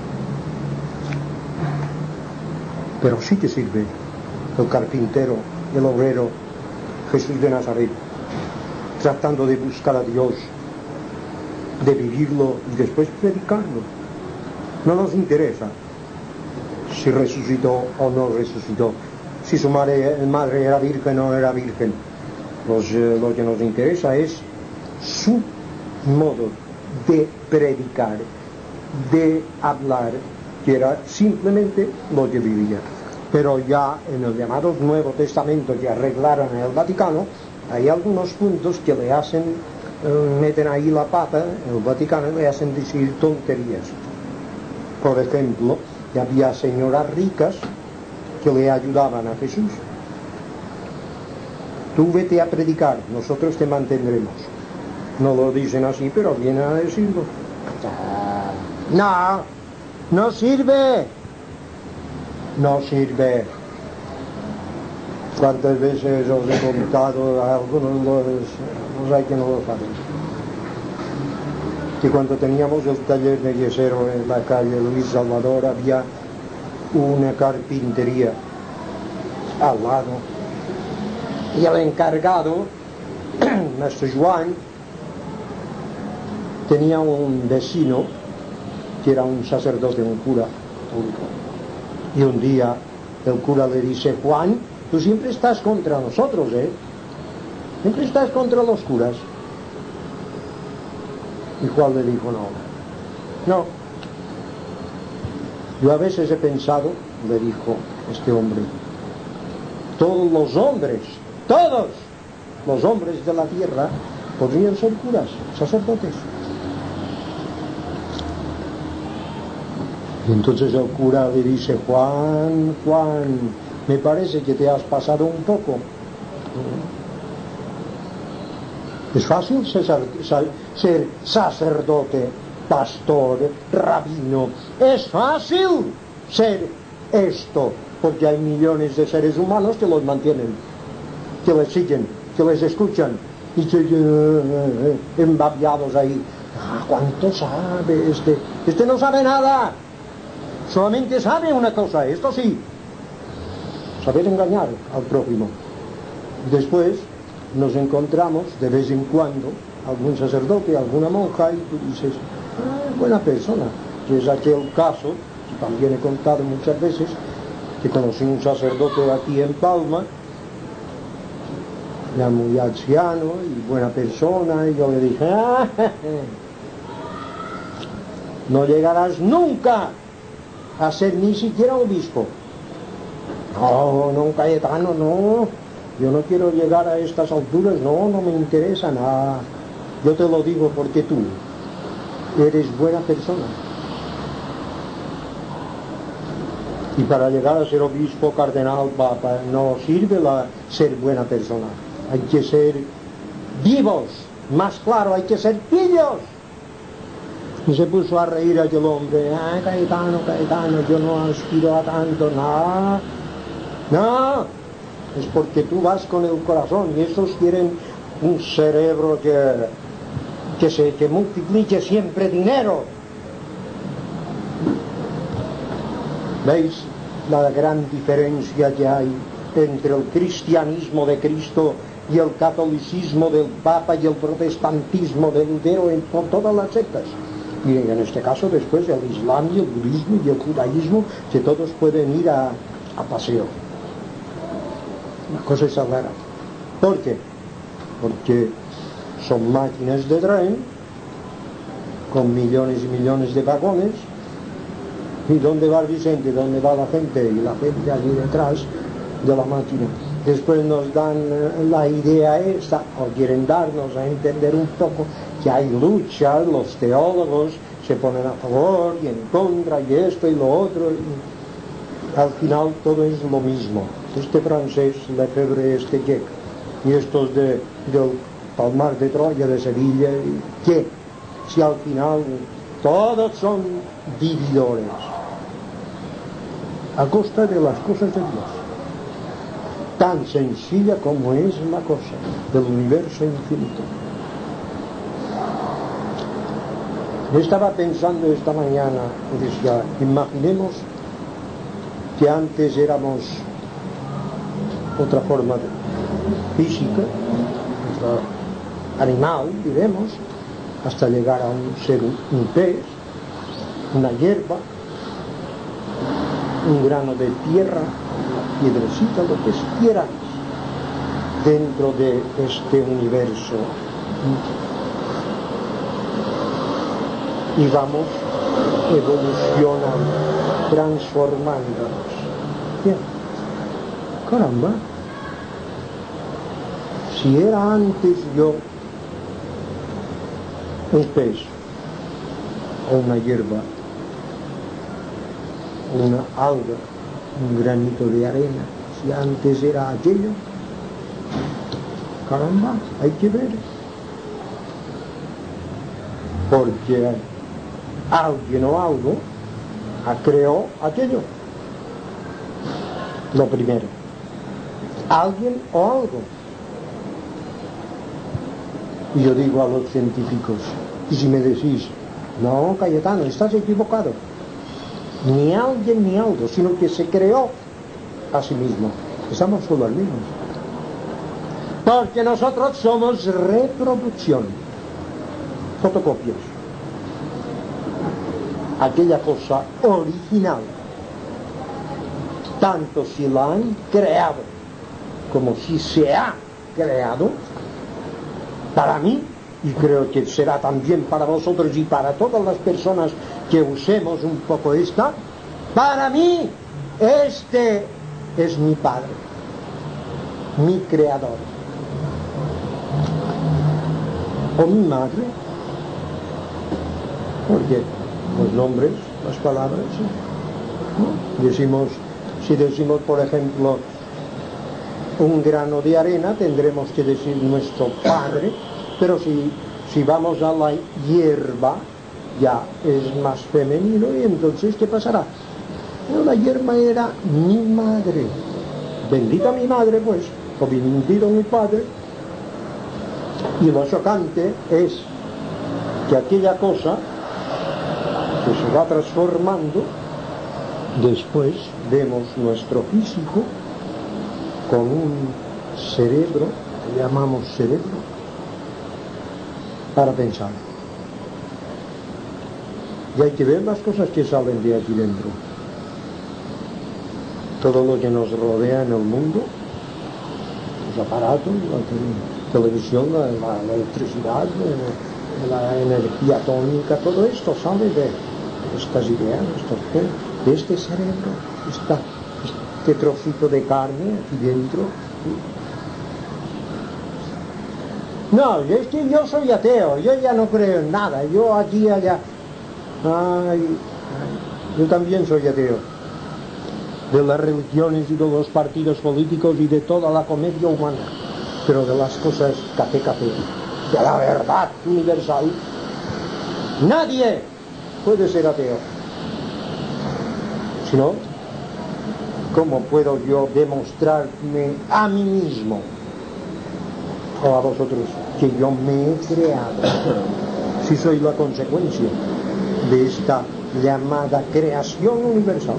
S5: Pero sí que sirve el carpintero, el obrero, Jesús de Nazaret, tratando de buscar a Dios, de vivirlo y después predicarlo. No nos interesa si resucitó o no resucitó, si su madre era virgen o no era virgen. Lo que nos interesa es su modo de predicar, de hablar, que era simplemente lo que vivía. Pero ya en el llamado Nuevo Testamento que arreglaron en el Vaticano, hay algunos puntos que le hacen, meten ahí la pata, el Vaticano le hacen decir tonterías. Por ejemplo, que había señoras ricas que le ayudaban a Jesús. Tú vete a predicar, nosotros te mantendremos. No lo dicen así, pero vienen a decirlo. No, no sirve. No sirve. ¿Cuántas veces os he contado a algunos los hay que no lo saben? Que cuando teníamos el taller de yesero en la calle Luis Salvador había una carpintería al lado y el encargado, Maestro Juan, tenía un vecino que era un sacerdote, un cura público, y un día el cura le dice: Juan, tú siempre estás contra nosotros, siempre estás contra los curas. Y Juan le dijo: no, yo a veces he pensado, le dijo este hombre, todos los hombres de la tierra podrían ser curas, sacerdotes. Y entonces el cura le dice: Juan, me parece que te has pasado un poco. Es fácil ser sacerdote, pastor, rabino. Es fácil ser esto, porque hay millones de seres humanos que los mantienen, que les siguen, que les escuchan y que embabiados ahí. ¿Cuánto sabe este? Este no sabe nada. Solamente sabe una cosa, esto sí, saber engañar al prójimo. Después nos encontramos de vez en cuando algún sacerdote, alguna monja, y tú dices: buena persona. Que es aquel caso que también he contado muchas veces, que conocí un sacerdote aquí en Palma, ya muy anciano y buena persona, y yo le dije: no llegarás nunca a ser ni siquiera obispo. No, Cayetano, no. Yo no quiero llegar a estas alturas, no me interesa nada. Yo te lo digo porque tú eres buena persona. Y para llegar a ser obispo, cardenal, papa, no sirve ser buena persona. Hay que ser vivos, más claro, hay que ser pillos. Y se puso a reír aquel hombre: Cayetano, yo no aspiro a tanto. No, es porque tú vas con el corazón, y estos quieren un cerebro que multiplique siempre dinero. ¿Veis la gran diferencia que hay entre el cristianismo de Cristo y el catolicismo del Papa y el protestantismo de Lutero en todas las sectas? Y en este caso después el Islam y el budismo y el judaísmo, que todos pueden ir a paseo. La cosa es rara. ¿Por qué? Porque son máquinas de tren con millones y millones de vagones ¿Y dónde va el Vicente? ¿Dónde va la gente? Y la gente allí detrás de la máquina. Después nos dan la idea esa, o quieren darnos a entender un poco que hay lucha, los teólogos se ponen a favor y en contra, y esto y lo otro, y al final todo es lo mismo. Este francés, Lefebvre, este Jack, y estos del Palmar de Troya, de Sevilla, ¿qué? Si al final todos son vividores a costa de las cosas de Dios, tan sencilla como es la cosa del universo infinito. Estaba pensando esta mañana y decía, imaginemos que antes éramos otra forma física, otra animal, diremos, hasta llegar a un ser, un pez, una hierba, un grano de tierra, una piedrecita, lo que quieras, dentro de este universo. Y vamos evolucionando, transformándonos. Bien. Caramba, si era antes yo un pez o una hierba, una alga, un granito de arena, si antes era aquello, caramba, hay que ver, porque alguien o algo creó aquello, lo primero, alguien o algo. Y yo digo a los científicos, y si me decís, no, Cayetano, estás equivocado, ni alguien ni algo, sino que se creó a sí mismo, estamos solo al mismo, porque nosotros somos reproducción, fotocopias, aquella cosa original, tanto si la han creado como si se ha creado, para mí, y creo que será también para vosotros y para todas las personas que usemos un poco esta, para mí este es mi Padre, mi Creador, o mi Madre, porque los nombres, las palabras, ¿no? Decimos, si decimos por ejemplo un grano de arena, tendremos que decir nuestro Padre, pero si vamos a la hierba, ya es más femenino, y entonces ¿qué pasará? Pero la hierba era mi madre, bendita mi madre pues, o bendito mi padre. Y lo chocante es que aquella cosa que se va transformando, después vemos nuestro físico con un cerebro, que llamamos cerebro, para pensar. Y hay que ver las cosas que salen de aquí dentro. Todo lo que nos rodea en el mundo, los aparatos, la televisión, la electricidad, la energía atómica, todo esto sale de estas ideas, de este cerebro, este trocito de carne aquí dentro. No, es que yo soy ateo, yo ya no creo en nada, yo aquí allá. Yo también soy ateo, de las religiones y de los partidos políticos y de toda la comedia humana, pero de las cosas café, de la verdad universal, nadie puede ser ateo. Si no, ¿cómo puedo yo demostrarme a mí mismo o a vosotros que yo me he creado, si soy la consecuencia de esta llamada creación universal?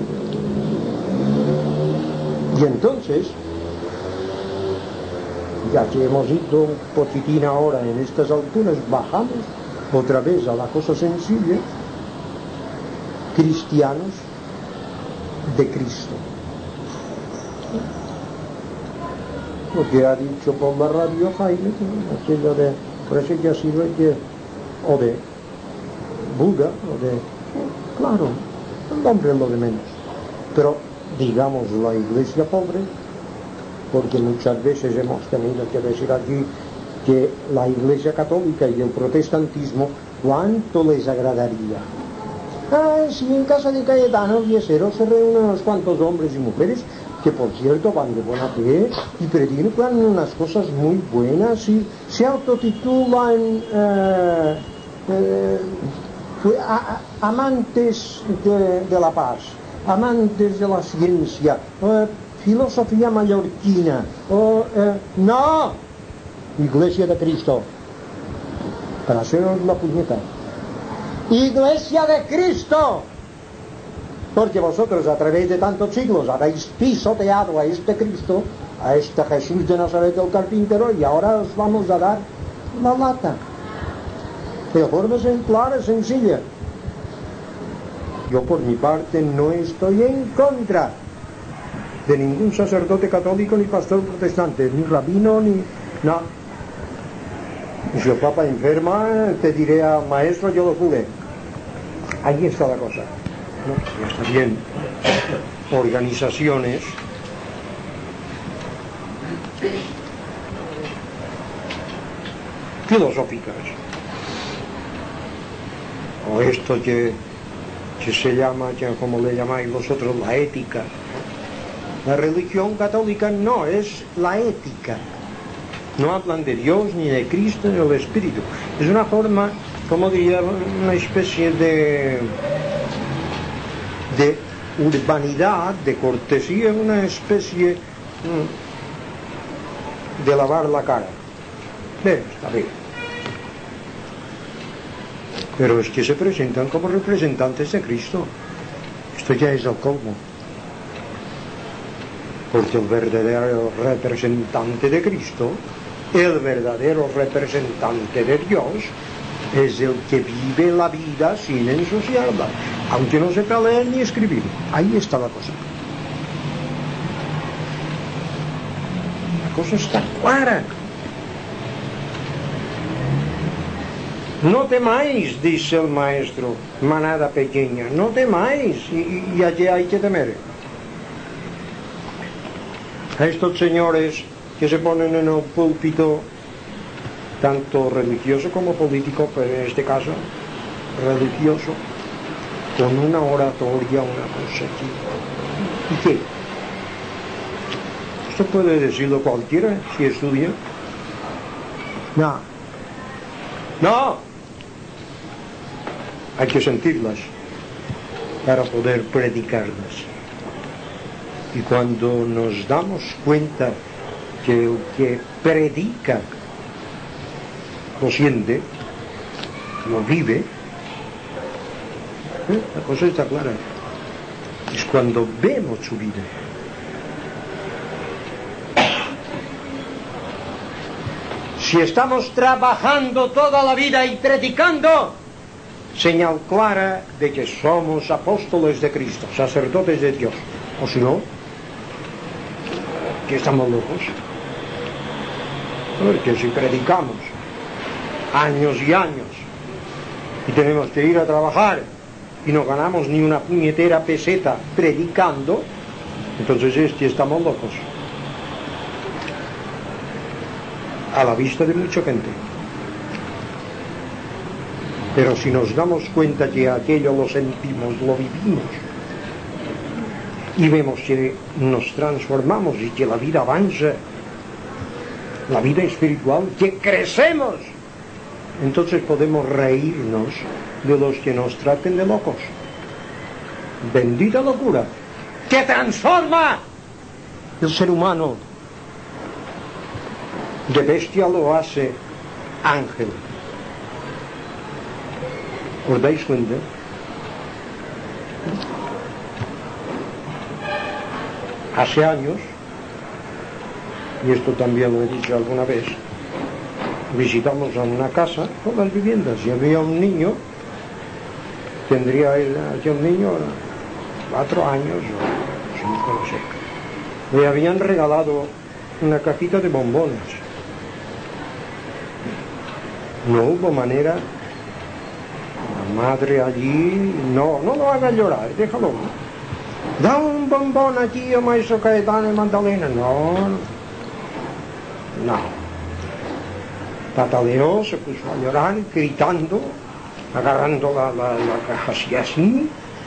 S5: Y entonces, ya que hemos ido un poquitín ahora en estas alturas, bajamos otra vez a la cosa sencilla: cristianos de Cristo. Lo que ha dicho por la radio Jaime, aquello de, parece que ha sido o de Buda, o de, claro, el hombre es lo de menos. Pero digamos la iglesia pobre, porque muchas veces hemos tenido que decir aquí que la iglesia católica y el protestantismo, ¿cuánto les agradaría? Si en casa de Cayetano Viesero se reúnen unos cuantos hombres y mujeres que por cierto van de buena fe y predican unas cosas muy buenas y se autotitulan amantes de la paz, amantes de la ciencia, filosofía mallorquina, no, Iglesia de Cristo, para haceros la puñeta, Iglesia de Cristo, porque vosotros a través de tantos siglos habéis pisoteado a este Cristo, a este Jesús de Nazaret el carpintero, y ahora os vamos a dar la lata de forma clara, sencilla. Yo por mi parte no estoy en contra de ningún sacerdote católico ni pastor protestante, ni rabino, ni no. Y si el Papa enferma, te diré a maestro, yo lo curé. Ahí está la cosa. ¿No? Ya está bien. Organizaciones filosóficas, o esto que se llama, como le llamáis vosotros, la ética. La religión católica no es la ética, no hablan de Dios ni de Cristo ni del Espíritu, es una forma, como diría, una especie de urbanidad, de cortesía, una especie de lavar la cara. Está bien, pero es que se presentan como representantes de Cristo. Esto ya es el colmo, porque el verdadero representante de Cristo, el verdadero representante de Dios, es el que vive la vida sin ensuciarla, aunque no sepa leer ni escribir. Ahí está la cosa. La cosa está clara. No temáis, dice el maestro, manada pequeña, no temáis, y allí hay que temer. A estos señores que se ponen en el púlpito, tanto religioso como político, pero en este caso religioso, con una oratoria, una cosa aquí. ¿Y qué? Esto puede decirlo cualquiera si estudia. No, hay que sentirlas para poder predicarlas. Y cuando nos damos cuenta que el que predica lo siente, lo vive, la cosa está clara. Es cuando vemos su vida. Si estamos trabajando toda la vida y predicando, señal clara de que somos apóstoles de Cristo, sacerdotes de Dios. O si no, que estamos locos. Porque si predicamos años y años y tenemos que ir a trabajar y no ganamos ni una puñetera peseta predicando, entonces es que estamos locos a la vista de mucha gente. Pero si nos damos cuenta que aquello lo sentimos, lo vivimos, y vemos que nos transformamos y que la vida avanza, la vida espiritual, que crecemos, entonces podemos reírnos de los que nos traten de locos. Bendita locura que transforma el ser humano. De bestia lo hace ángel. ¿Os dais cuenta? Hace años, y esto también lo he dicho alguna vez, visitamos a una casa con las viviendas y había un niño, tendría aquel niño 4 años o 5, no sé. Le habían regalado una cajita de bombones. No hubo manera madre allí, no lo haga llorar, déjalo. Da un bombón aquí a maestro Cayetano y Magdalena. No. Pataleó, se puso a llorar, gritando, agarrando la caja así.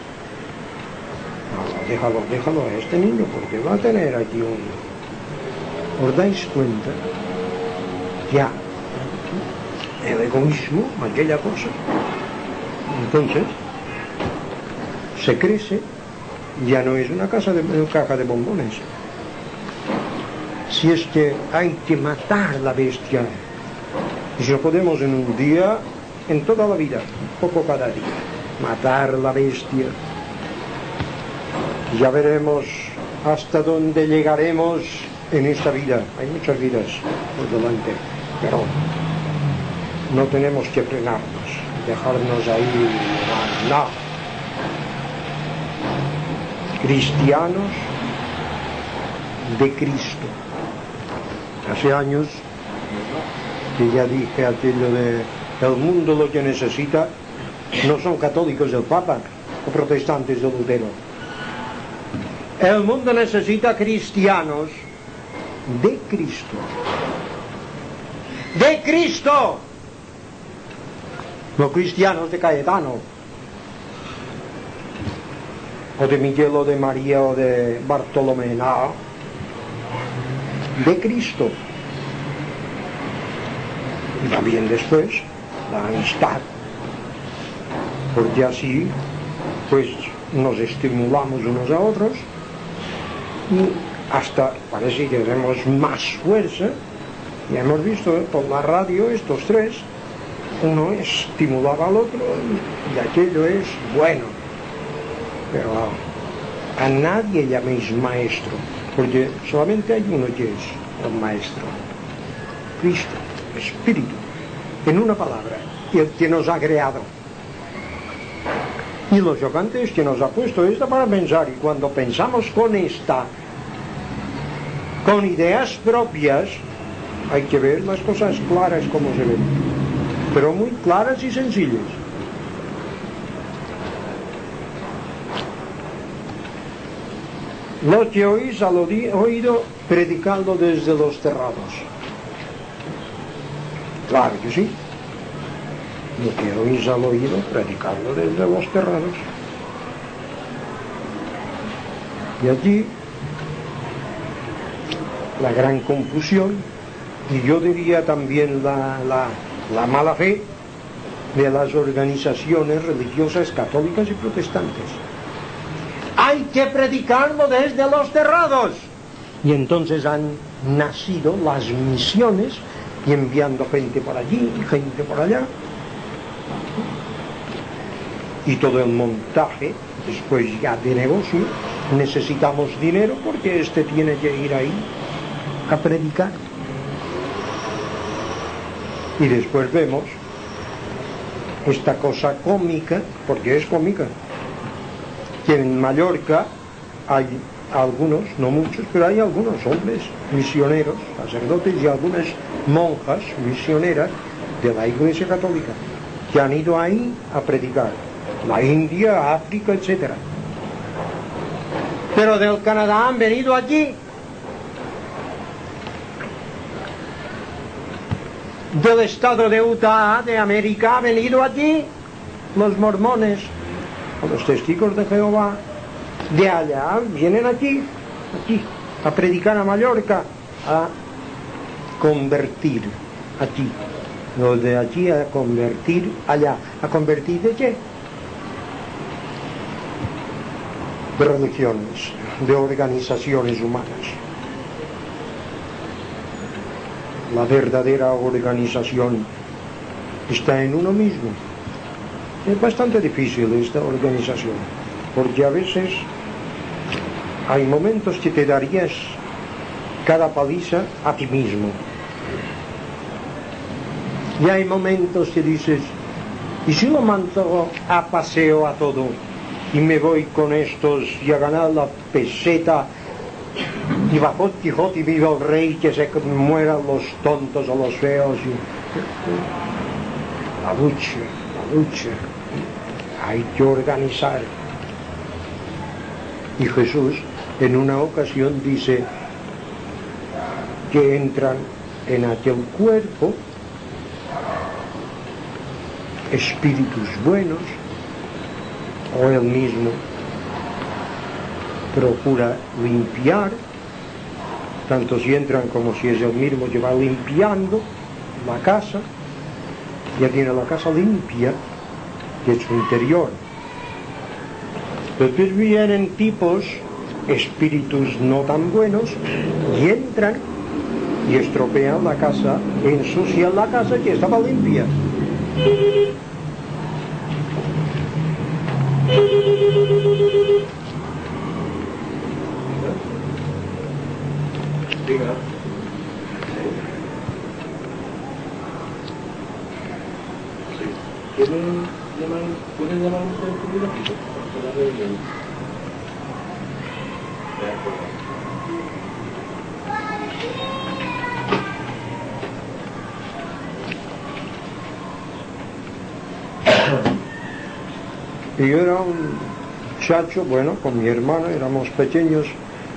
S5: No, déjalo a este niño, porque va a tener aquí un... ¿Os dais cuenta? Ya. El egoísmo, aquella cosa. Entonces, se crece, ya no es una caja de bombones. Si es que hay que matar la bestia, y si lo podemos en un día, en toda la vida, un poco cada día, matar la bestia, ya veremos hasta dónde llegaremos en esta vida. Hay muchas vidas por delante, pero no tenemos que frenarnos, dejarnos ahí. No. Cristianos de Cristo. Hace años que ya dije aquello de el mundo lo que necesita no son católicos del Papa o protestantes de Lutero. El mundo necesita cristianos de Cristo. ¡De Cristo! No cristianos de Cayetano, o de Miguel, o de María, o de Bartolomé, no. De Cristo. Y también después la amistad, porque así pues nos estimulamos unos a otros y hasta parece que tenemos más fuerza. Ya hemos visto por la radio estos tres, uno estimulaba al otro y aquello es bueno. Pero a nadie llaméis maestro, porque solamente hay uno que es el maestro: Cristo, Espíritu, en una palabra, el que nos ha creado. Y lo chocante es que nos ha puesto esta para pensar, y cuando pensamos con esta, con ideas propias, hay que ver las cosas claras como se ven, pero muy claras y sencillas. Lo que oís al oído, predicadlo desde los terrados. Claro que sí. Lo que oís al oído, predicadlo desde los terrados. Y aquí la gran confusión, y yo diría también la mala fe de las organizaciones religiosas católicas y protestantes. Hay que predicarlo desde los terrados. Y entonces han nacido las misiones, y enviando gente por allí y gente por allá, y todo el montaje después ya de negocio. Necesitamos dinero porque este tiene que ir ahí a predicar. Y después vemos esta cosa cómica, porque es cómica, que en Mallorca hay algunos, no muchos, pero hay algunos hombres misioneros, sacerdotes, y algunas monjas misioneras de la Iglesia Católica que han ido ahí a predicar, la India, África, etc. Pero del Canadá han venido aquí, del estado de Utah, de América, ha venido aquí los mormones, los testigos de Jehová, de allá vienen aquí a predicar a Mallorca, a convertir aquí, los de aquí a convertir allá. ¿A convertir de qué? De religiones, de organizaciones humanas. La verdadera organización está en uno mismo. Es bastante difícil esta organización, porque a veces hay momentos que te darías cada paliza a ti mismo, y hay momentos que dices, ¿y si lo mando a paseo a todo y me voy con estos y a ganar la peseta, y bajo Quijote y viva el rey, que se mueran los tontos o los feos? Y la lucha. hay que organizar. Y Jesús en una ocasión dice que entran en aquel cuerpo espíritus buenos, o él mismo procura limpiar, tanto si entran como si es él mismo que va limpiando la casa, ya tiene la casa limpia de su interior. Después vienen tipos, espíritus no tan buenos, y entran y estropean la casa, ensucian la casa que estaba limpia.
S8: Diga. ¿Pueden llamar ustedes por un ratito? Para la reunión. De acuerdo.
S5: Y yo era un muchacho, bueno, con mi hermano, éramos pequeños,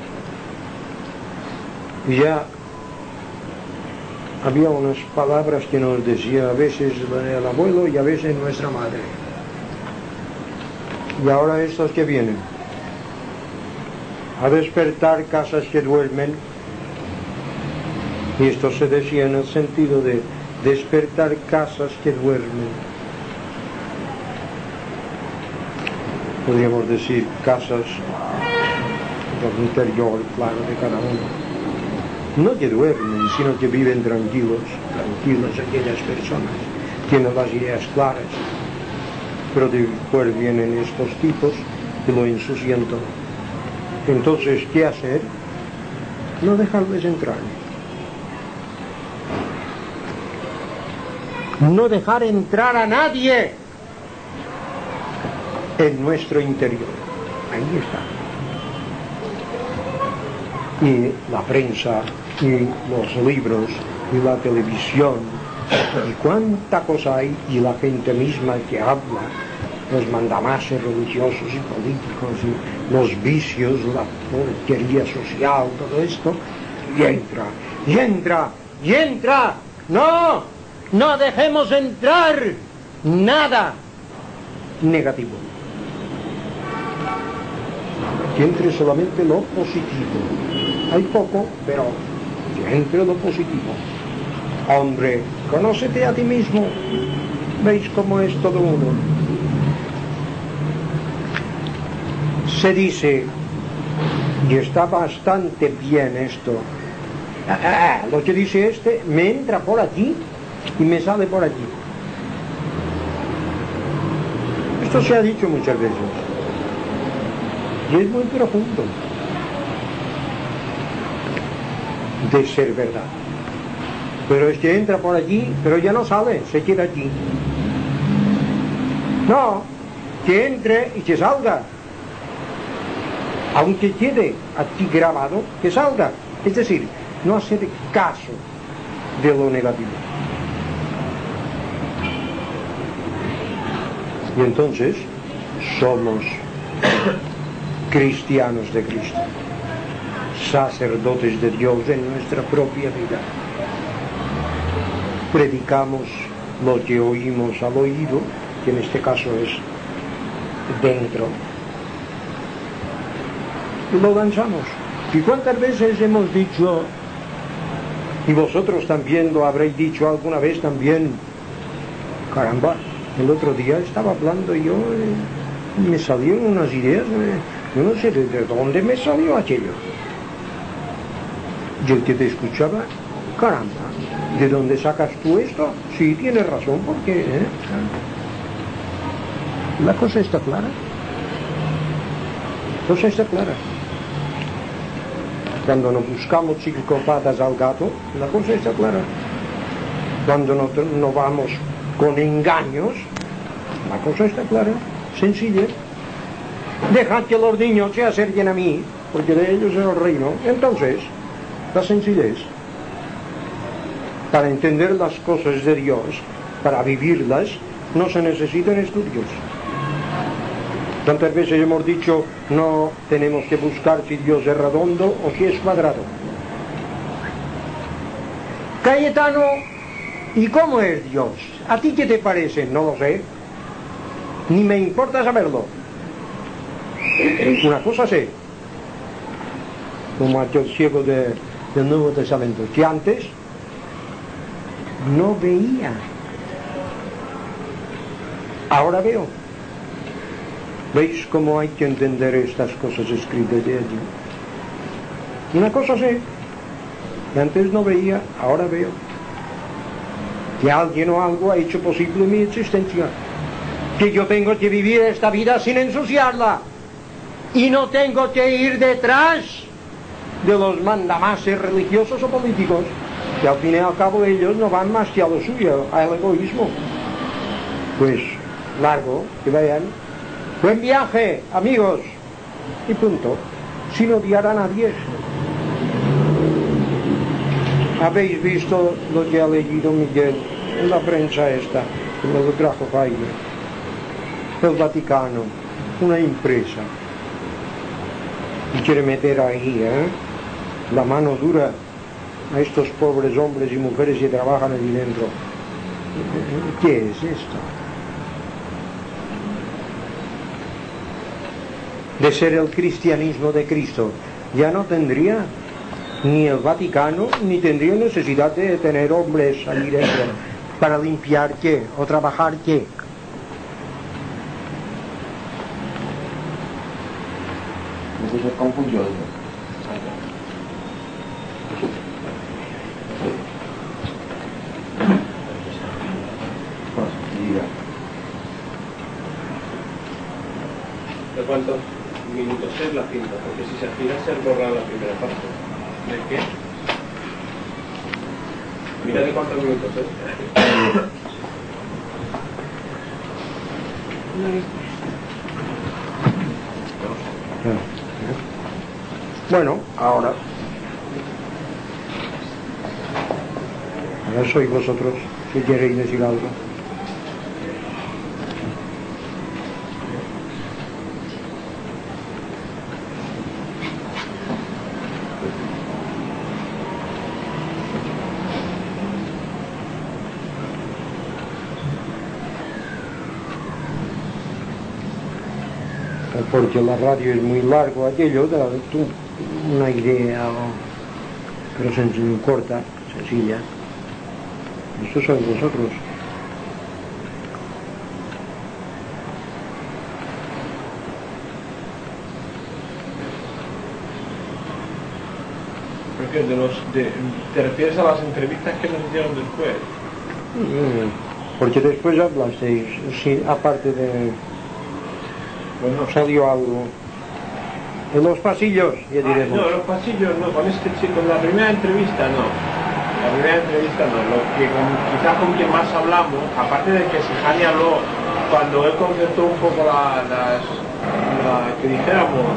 S5: y ya había unas palabras que nos decía a veces el abuelo y a veces nuestra madre. Y ahora estos que vienen a despertar casas que duermen, y esto se decía en el sentido de despertar casas que duermen. Podríamos decir casas del interior, claro, de cada uno. No que duermen, sino que viven tranquilos aquellas personas, tienen las ideas claras, pero después vienen estos tipos y lo ensucian todo. Entonces, ¿qué hacer? No dejarles entrar. No dejar entrar a nadie en nuestro interior. Ahí está. Y la prensa, y los libros, y la televisión, y cuánta cosa hay, y la gente misma que habla, los mandamases religiosos y políticos, y los vicios, la porquería social, todo esto, y entra. No dejemos entrar nada negativo. Que entre solamente lo positivo. Hay poco, pero que entre lo positivo. Hombre, conócete a ti mismo. ¿Veis cómo es todo uno? Se dice, y está bastante bien esto, lo que dice este, me entra por aquí y me sale por aquí. Esto se ha dicho muchas veces. Y es muy profundo de ser verdad. Pero es que entra por allí, pero ya no sale, se queda aquí. No, que entre y que salga. Aunque quede aquí grabado, que salga. Es decir, no hacer caso de lo negativo. Y entonces somos cristianos de Cristo, sacerdotes de Dios en nuestra propia vida. Predicamos lo que oímos al oído, que en este caso es dentro, y lo lanzamos. ¿Y cuántas veces hemos dicho, y vosotros también lo habréis dicho alguna vez también, caramba, el otro día estaba hablando yo y me salieron unas ideas, yo no sé de dónde me salió aquello. Y el que te escuchaba, caramba, ¿de dónde sacas tú esto? Sí, tienes razón, porque la cosa está clara. La cosa está clara. Cuando no buscamos cinco patas al gato, la cosa está clara. Cuando no vamos con engaños, la cosa está clara, sencilla. Dejad que los niños se acerquen a mí, porque de ellos es el reino. Entonces, la sencillez. Para entender las cosas de Dios, para vivirlas, no se necesitan estudios. ¿Cuántas veces hemos dicho no tenemos que buscar si Dios es redondo o si es cuadrado? Cayetano, ¿y cómo es Dios? ¿A ti qué te parece? No lo sé. Ni me importa saberlo. Una cosa sé, como aquel ciego del Nuevo Testamento, que antes no veía, ahora veo. ¿Veis cómo hay que entender estas cosas escritas de allí? Una cosa sé, que antes no veía, ahora veo. Que alguien o algo ha hecho posible mi existencia. Que yo tengo que vivir esta vida sin ensuciarla. Y no tengo que ir detrás de los mandamases religiosos o políticos, que al fin y al cabo ellos no van más que a lo suyo, al egoísmo. Pues largo, que vayan. Buen viaje, amigos. Y punto. Sin odiar a nadie. ¿Habéis visto lo que ha leído Miguel en la prensa esta, que me lo trajo Jaime? El Vaticano, una empresa, y quiere meter ahí la mano dura a estos pobres hombres y mujeres que trabajan allí dentro. ¿Qué es esto? De ser el cristianismo de Cristo, ya no tendría ni el Vaticano, ni tendría necesidad de tener hombres allí dentro para limpiar qué, o trabajar qué.
S10: Se confundió.
S8: ¿De cuántos minutos es la cinta? Porque si se gira se borra la primera parte. ¿De qué? Mira de cuántos minutos es.
S5: Bueno, ahora sois vosotros si queréis decir algo. Porque la radio es muy largo, aquello da una idea, pero corta, sencilla. Estos sois vosotros.
S3: Porque ¿te refieres a las entrevistas que nos hicieron después?
S5: Porque después hablasteis, sí, aparte de... Bueno, salió algo en los pasillos, ya diremos.
S3: No, los pasillos no, con este chico, en la primera entrevista no. La primera entrevista no, lo que quizás con quien más hablamos, aparte de que Sijani habló, cuando él concertó un poco que dijéramos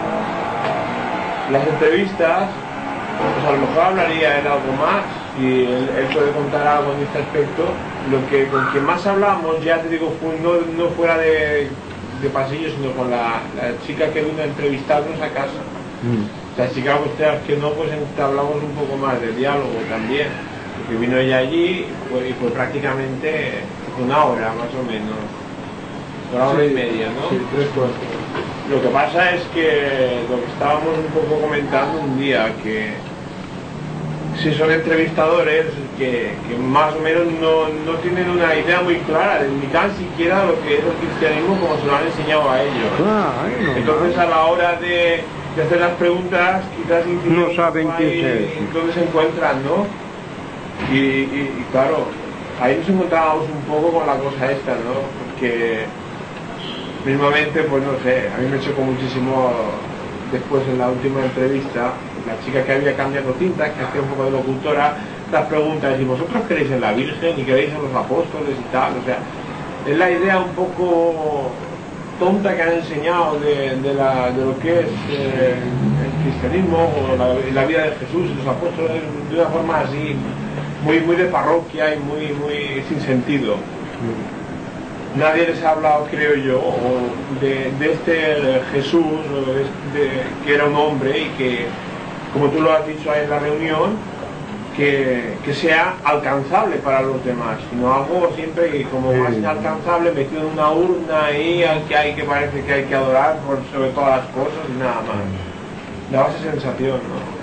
S3: las entrevistas, pues a lo mejor hablaría en algo más, y él puede contar algo en este aspecto. Lo que con quien más hablamos, ya te digo, no fuera de pasillo, sino con la chica que vino a entrevistarnos a casa. La chica, pues que no, pues hablamos un poco más de diálogo también, porque vino ella allí y fue prácticamente una hora más o menos, una hora y media, ¿no?
S2: Sí, 3/4.
S3: Lo que pasa es que lo que estábamos un poco comentando un día, que si son entrevistadores que más o menos no tienen una idea muy clara, ni tan siquiera lo que es el cristianismo como se lo han enseñado a ellos. Entonces a la hora de hacer las preguntas quizás
S5: no saben qué es,
S3: dónde se encuentran, ¿no? Y claro, ahí nos encontrábamos un poco con la cosa esta, ¿no? Porque mismamente, pues no sé, a mí me chocó muchísimo después en la última entrevista, la chica que había cambiado tinta, que hacía un poco de locutora, las preguntas, y vosotros creéis en la Virgen y creéis en los apóstoles y tal, o sea, es la idea un poco tonta que han enseñado de lo que es el cristianismo o la vida de Jesús y los apóstoles, de una forma así muy de parroquia y muy sin sentido.
S11: nadie les ha hablado, creo yo, de este Jesús, que era un hombre y que, como tú lo has dicho ahí en la reunión, que sea alcanzable para los demás, sino algo siempre como más inalcanzable, metido en una urna ahí al que hay que parece que hay que adorar por sobre todas las cosas y nada más. Daba esa sensación,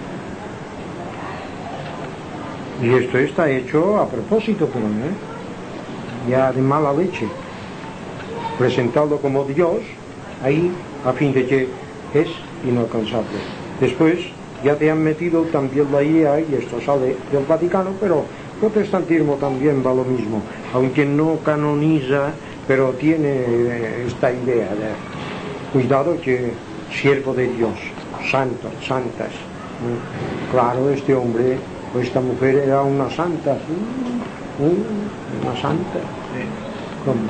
S11: ¿no?
S5: Y esto está hecho a propósito, pero ya de mala leche, presentado como Dios ahí a fin de que es inalcanzable. Después ya te han metido también la idea, y esto sale del Vaticano, pero el protestantismo también va lo mismo, aunque no canoniza, pero tiene esta idea de cuidado, que siervo de Dios, santos, santas. Claro, este hombre o esta mujer era una santa, una santa. ¿Cómo?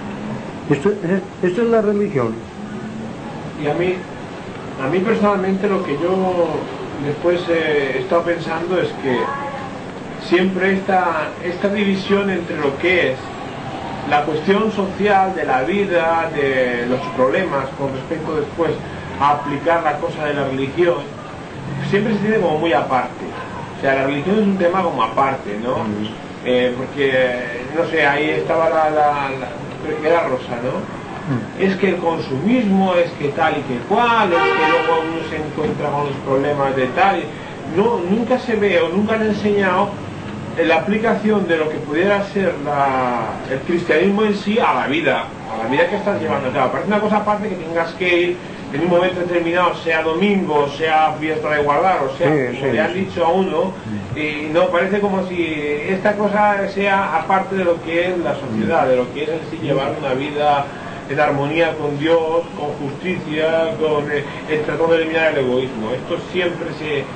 S5: Esto es la religión.
S11: Y a mí personalmente lo que yo después he estado pensando es que siempre esta división entre lo que es la cuestión social de la vida, de los problemas con respecto después a aplicar la cosa de la religión, siempre se tiene como muy aparte. O sea, la religión es un tema como aparte, ¿no? Porque, no sé, ahí estaba era Rosa, ¿no? Es que el consumismo, es que tal y que cual, es que luego uno se encuentra con los problemas de tal. No, nunca se ve o nunca han enseñado la aplicación de lo que pudiera ser el cristianismo en sí a la vida que estás llevando a cabo. Parece una cosa aparte que tengas que ir en un momento determinado, sea domingo, sea fiesta de guardar, o sea, como le han dicho a uno, y no, parece como si esta cosa sea aparte de lo que es la sociedad, de lo que es en sí llevar una vida en armonía con Dios, con justicia, tratando de eliminar el egoísmo. Esto siempre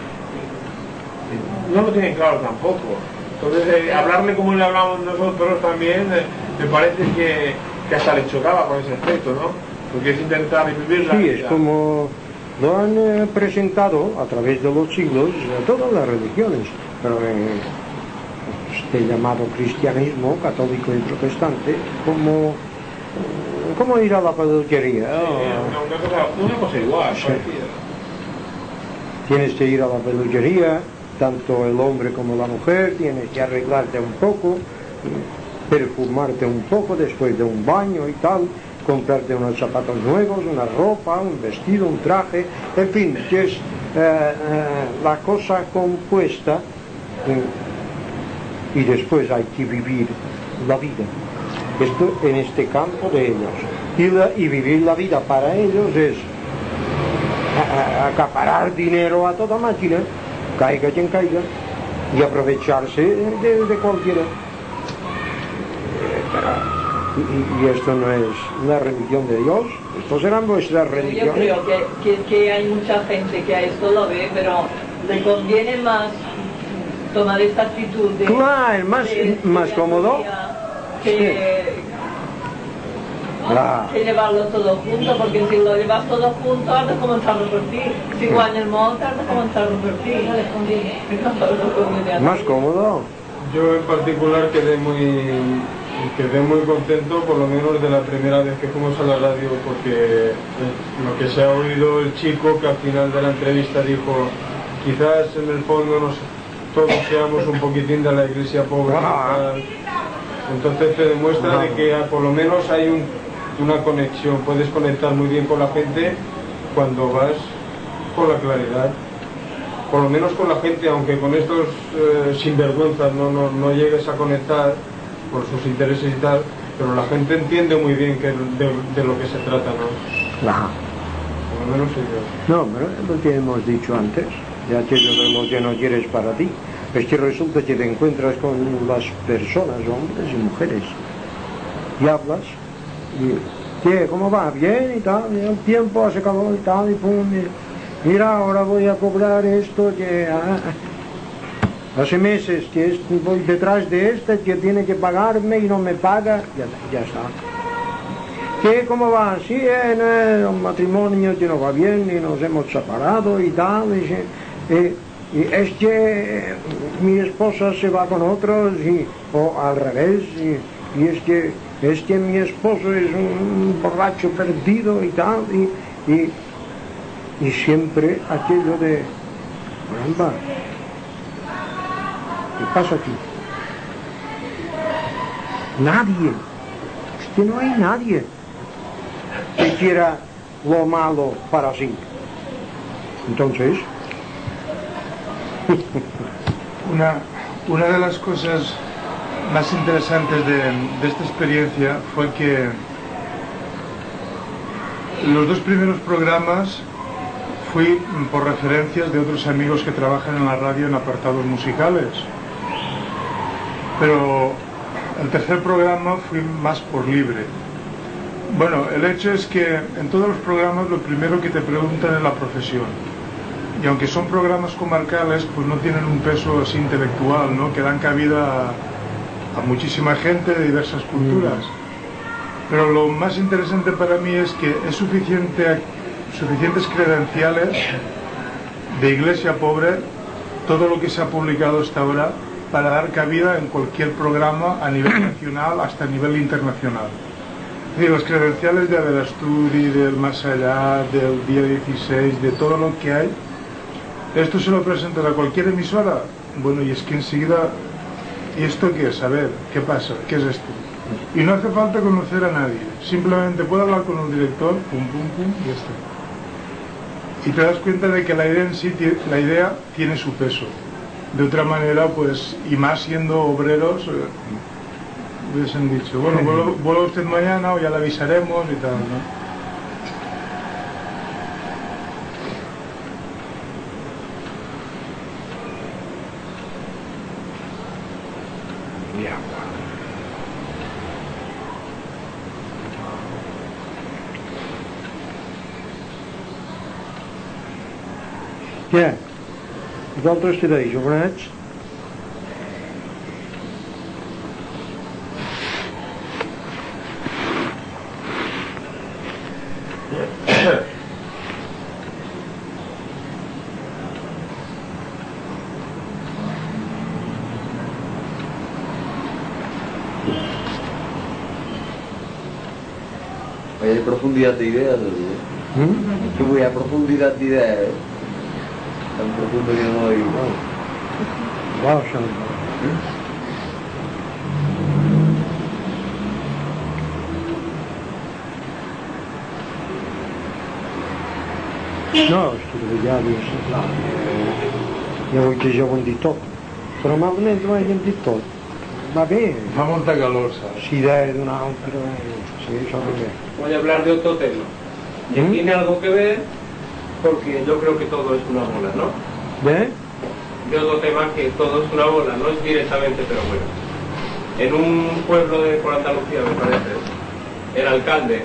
S11: no lo tienen claro tampoco. Entonces, hablarle como le hablamos nosotros también, me parece que hasta le chocaba con ese aspecto, ¿no? Porque es intentar vivir la vida.
S5: Sí, es como lo han presentado a través de los siglos todas las religiones, pero este llamado cristianismo, católico y protestante, como ir a la peluquería.
S11: Una cosa igual,
S5: sí. Tienes que ir a la peluquería, tanto el hombre como la mujer, tienes que arreglarte un poco, perfumarte un poco después de un baño y tal, comprarte unos zapatos nuevos, una ropa, un vestido, un traje, en fin, que es la cosa compuesta, y después hay que vivir la vida. Esto en este campo de ellos. Y vivir la vida para ellos es acaparar dinero a toda máquina, caiga quien caiga, y aprovecharse de cualquiera. Y esto no es la religión de Dios, estos eran vuestras religiones.
S9: Yo creo que hay mucha gente que a esto lo ve, pero le conviene más tomar esta actitud de...
S5: Claro, más cómodo.
S9: Que llevarlo todo junto, porque si lo llevas todo junto has de comenzarlo por ti, si guañas monta has de comenzarlo por ti, no les conviene.
S5: Más cómodo.
S7: Yo en particular quedé muy contento, por lo menos de la primera vez que fuimos a la radio, porque lo que se ha oído el chico que al final de la entrevista dijo, quizás en el fondo todos seamos un poquitín de la iglesia pobre. Entonces te demuestra de que por lo menos hay una conexión, puedes conectar muy bien con la gente cuando vas con la claridad, por lo menos con la gente, aunque con estos sinvergüenzas no llegues a conectar por sus intereses y tal, pero la gente entiende muy bien de lo que se trata, ¿no?
S5: Claro.
S7: Por lo menos ellos.
S5: No, pero es lo que hemos dicho antes, de aquello de lo que no quieres para ti. Es que resulta que te encuentras con las personas, hombres y mujeres, y hablas, y ¿qué? ¿Cómo va? Bien y tal, y el tiempo hace calor y tal, y pum, y mira, ahora voy a cobrar esto, que hace meses que voy detrás de este que tiene que pagarme y no me paga, ya está. ¿Qué? ¿Cómo va? Sí, el matrimonio que no va bien y nos hemos separado y tal, y es que mi esposa se va con otros o al revés y es que mi esposo es un borracho perdido y tal, y siempre aquello de, caramba, ¿qué pasa aquí? Nadie, es que no hay nadie que quiera lo malo para sí. Entonces,
S2: una de las cosas más interesantes de esta experiencia fue que los dos primeros programas fui por referencias de otros amigos que trabajan en la radio en apartados musicales, pero el tercer programa fui más por libre. Bueno, el hecho es que en todos los programas lo primero que te preguntan es la profesión, y aunque son programas comarcales, pues no tienen un peso así intelectual, ¿no?, que dan cabida a muchísima gente de diversas culturas. Pero lo más interesante para mí es que es suficientes credenciales de iglesia pobre todo lo que se ha publicado hasta ahora para dar cabida en cualquier programa a nivel nacional hasta a nivel internacional. Es decir, las credenciales de Averasturi, del Más Allá, del Día 16, de todo lo que hay, esto se lo presentan a cualquier emisora. Bueno, y es que enseguida, ¿y esto qué es? A ver, ¿qué pasa? ¿Qué es esto? Y no hace falta conocer a nadie, simplemente puedo hablar con un director, pum, pum, pum, y ya está. Y te das cuenta de que la idea en sí, la idea tiene su peso. De otra manera, pues, y más siendo obreros, hubiesen dicho, bueno, vuelva usted mañana o ya le avisaremos y tal, ¿no?
S5: Què? Vosaltres què deis, jovenets?
S10: Vaya profundidad de ideas, que voy a profundidad de ideas, tan profundo que no hay.
S5: Wow, no, és que ja dius, clar, ja vull que ja ho han dit tot, però malament no hagin dit tot. Va bé.
S2: Fa molta calor, ¿sabes?
S5: Si idea de una altra, sí, eso es bien.
S8: Voy a hablar de otro tema. Y tiene algo que ver, porque yo creo que todo es una bola, ¿no?
S5: ¿De?
S8: De otro tema que todo es una bola, no es directamente, pero bueno. En un pueblo por Andalucía, me parece, el alcalde,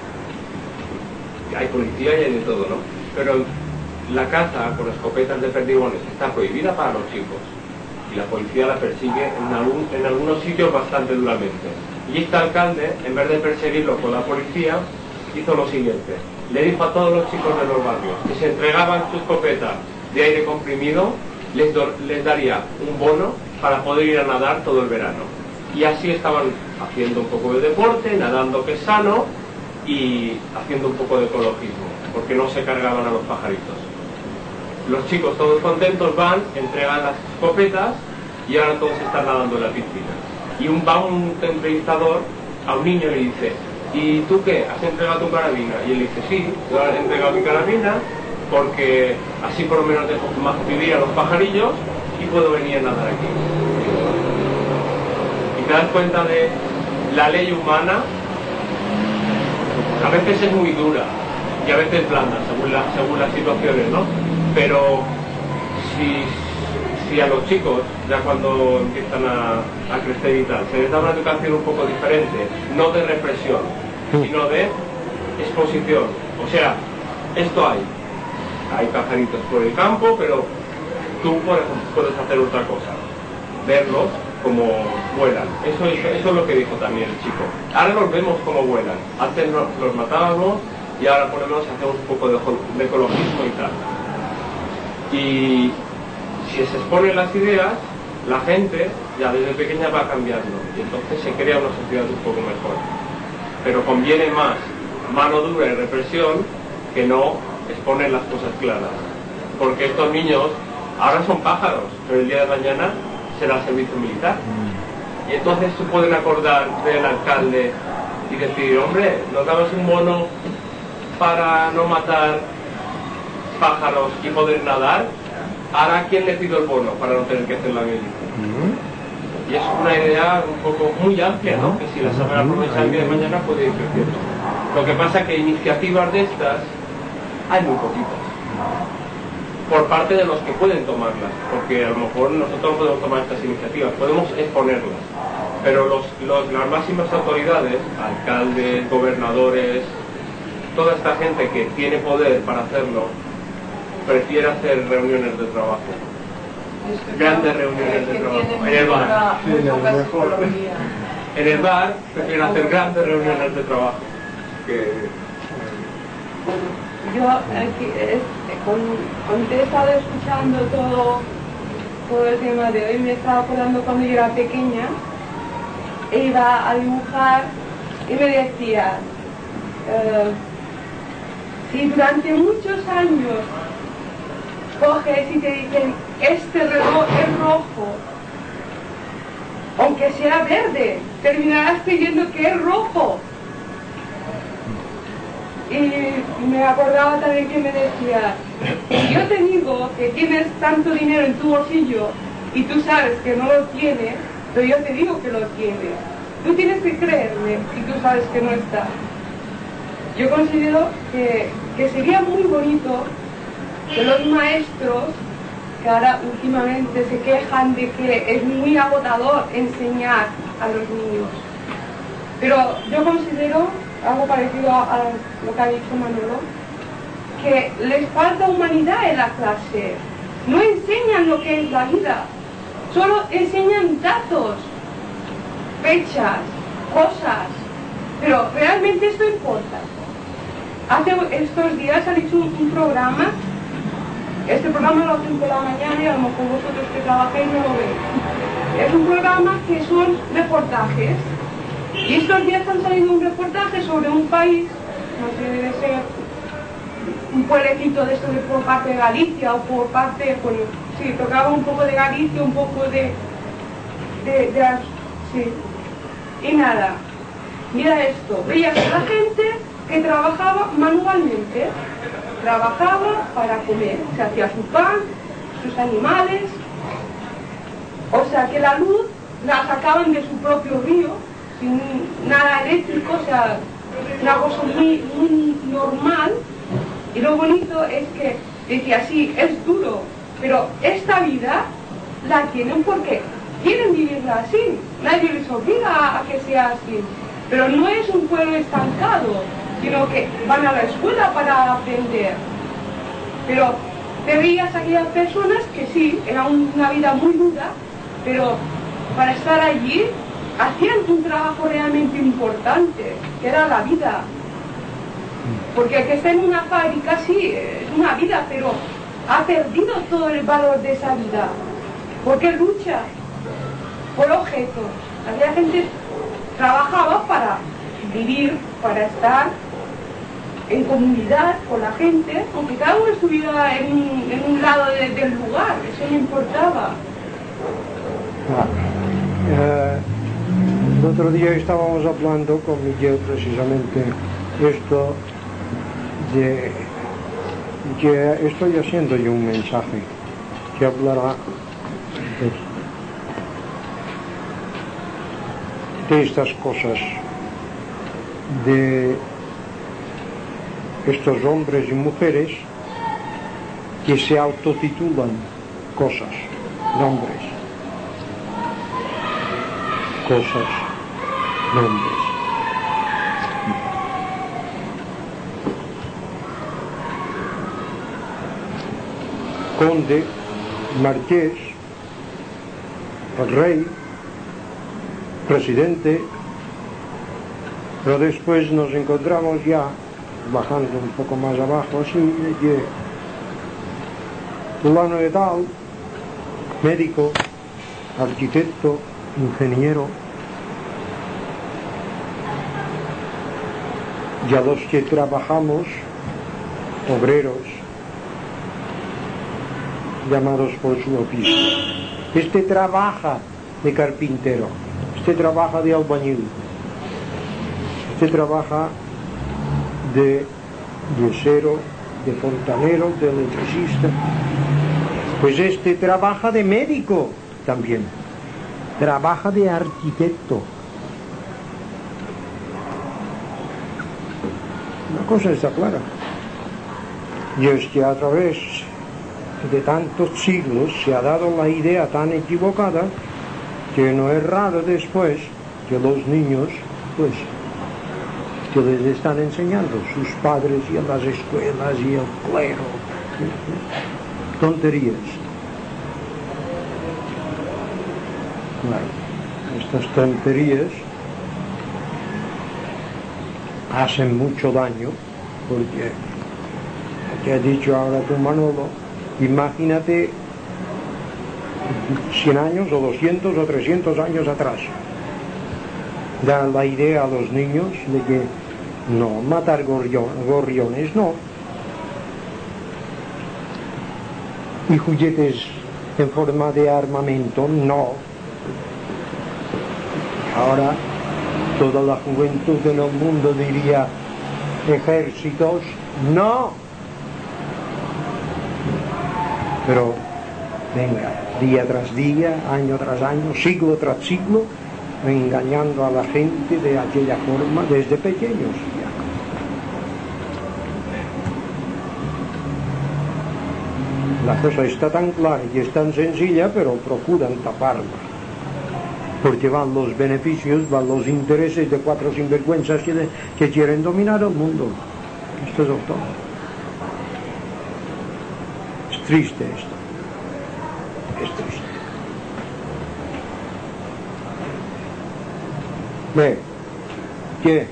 S8: hay policía y hay de todo, ¿no? Pero la caza con escopetas de perdigones está prohibida para los chicos. Y la policía la persigue en algunos sitios bastante duramente. Y este alcalde, en vez de perseguirlo con la policía, hizo lo siguiente. Le dijo a todos los chicos de los barrios que se entregaban su escopeta de aire comprimido, les daría un bono para poder ir a nadar todo el verano. Y así estaban haciendo un poco de deporte, nadando, que es sano, y haciendo un poco de ecologismo, porque no se cargaban a los pajaritos. Los chicos todos contentos van, entregan las escopetas y ahora todos están nadando en la piscina. Y va un entrevistador a un niño y le dice, ¿y tú qué? ¿Has entregado tu carabina? Y él dice, sí, yo he entregado mi carabina porque así por lo menos dejo más vivir a los pajarillos y puedo venir a nadar aquí. Y te das cuenta de la ley humana, a veces es muy dura y a veces blanda según las situaciones, ¿no? Pero si a los chicos, ya cuando empiezan a crecer y tal, se les da una educación un poco diferente, no de represión, sino de exposición. O sea, esto hay pajaritos por el campo, pero tú, por ejemplo, puedes hacer otra cosa, verlos como vuelan. Eso es lo que dijo también el chico. Ahora los vemos como vuelan. Antes los matábamos y ahora por lo menos hacemos un poco de ecologismo y tal. Y si se exponen las ideas, la gente ya desde pequeña va cambiando y entonces se crea una sociedad un poco mejor. Pero conviene más mano dura y represión que no exponer las cosas claras. Porque estos niños ahora son pájaros, pero el día de mañana será servicio militar. Y entonces se pueden acordar del alcalde y decir, hombre, nos dabas un bono para no matar pájaros y poder nadar. Ahora, ¿quién le pidió el bono para no tener que hacer la mili? Y es una idea un poco muy amplia, ¿no? Que si la saben aprovechar el día de mañana puede ir creciendo. Lo que pasa es que iniciativas de estas hay muy poquitas. Por parte de los que pueden tomarlas, porque a lo mejor nosotros no podemos tomar estas iniciativas, podemos exponerlas. Pero las máximas autoridades, alcaldes, gobernadores, toda esta gente que tiene poder para hacerlo, prefiere hacer reuniones de trabajo. Grandes reuniones de trabajo. En el bar. En el bar prefieren hacer grandes reuniones de trabajo.
S12: Yo cuando te he estado escuchando todo el tema de hoy, me estaba acordando cuando yo era pequeña, e iba a dibujar y me decía, si durante muchos años coges y te dicen, este reloj es rojo, aunque sea verde, terminarás creyendo que es rojo. Y me acordaba también que me decía, si yo te digo que tienes tanto dinero en tu bolsillo y tú sabes que no lo tienes, pero yo te digo que lo tienes, tú tienes que creerme y tú sabes que no está. Yo considero que sería muy bonito que los maestros, que ahora últimamente se quejan de que es muy agotador enseñar a los niños, pero yo considero algo parecido a lo que ha dicho Manolo, que les falta humanidad en la clase. No enseñan lo que es la vida, solo enseñan datos, fechas, cosas, pero realmente esto importa. Hace estos días han hecho un programa, este programa lo hacen por la mañana y a lo mejor vosotros que trabajáis no lo veis. Es un programa que son reportajes. Y estos días han salido un reportaje sobre un país, no sé, debe ser un pueblecito de esto de por parte de Galicia o por parte, bueno, sí, tocaba un poco de Galicia, un poco sí. Y nada, mira esto, veías a la gente que trabajaba manualmente, trabajaba para comer, se hacía su pan, sus animales, o sea que la luz la sacaban de su propio río, sin nada eléctrico, o sea, una cosa muy normal. Y lo bonito es que decía, sí, es duro, pero esta vida la tienen porque quieren vivirla así, nadie les obliga a que sea así, pero no es un pueblo estancado, sino que van a la escuela para aprender. Pero te veías a aquellas personas que sí, era una vida muy dura, pero para estar allí hacían un trabajo realmente importante, que era la vida. Porque el que está en una fábrica sí, es una vida, pero ha perdido todo el valor de esa vida, porque lucha por objetos. Aquella gente trabajaba para vivir, para estar en comunidad con la gente, aunque cada uno estuviera en un lado del lugar, eso no importaba.
S5: El otro día estábamos hablando con Miguel precisamente esto de que estoy haciendo yo un mensaje que hablará de estas cosas, de estos hombres y mujeres que se autotitulan cosas, nombres, cosas, nombres. Conde, marqués, rey, presidente, pero después nos encontramos ya bajando un poco más abajo así, que fulano de tal, médico, arquitecto, ingeniero, y a los que trabajamos, obreros, llamados por su oficio. Este trabaja de carpintero, este trabaja de albañil, este trabaja de yesero, de fontanero, de electricista. Pues este trabaja de médico también, trabaja de arquitecto. Una cosa está clara, y es que a través de tantos siglos se ha dado la idea tan equivocada que no es raro después que los niños, pues, que les están enseñando sus padres y en las escuelas y el clero, tonterías. Claro, estas tonterías hacen mucho daño, porque te ha dicho ahora tu Manolo, imagínate 100 años o 200 o 300 años atrás, da la idea a los niños de que no, matar gorriones no, y juguetes en forma de armamento no. Ahora toda la juventud en el mundo diría ejércitos no, pero venga, día tras día, año tras año, siglo tras siglo, engañando a la gente de aquella forma desde pequeños ya. La cosa está tan clara y es tan sencilla, pero procuran taparla, porque van los beneficios, van los intereses de cuatro sinvergüenzas que quieren dominar el mundo. Esto es todo. Es triste esto. Es triste. Ve, ¿qué?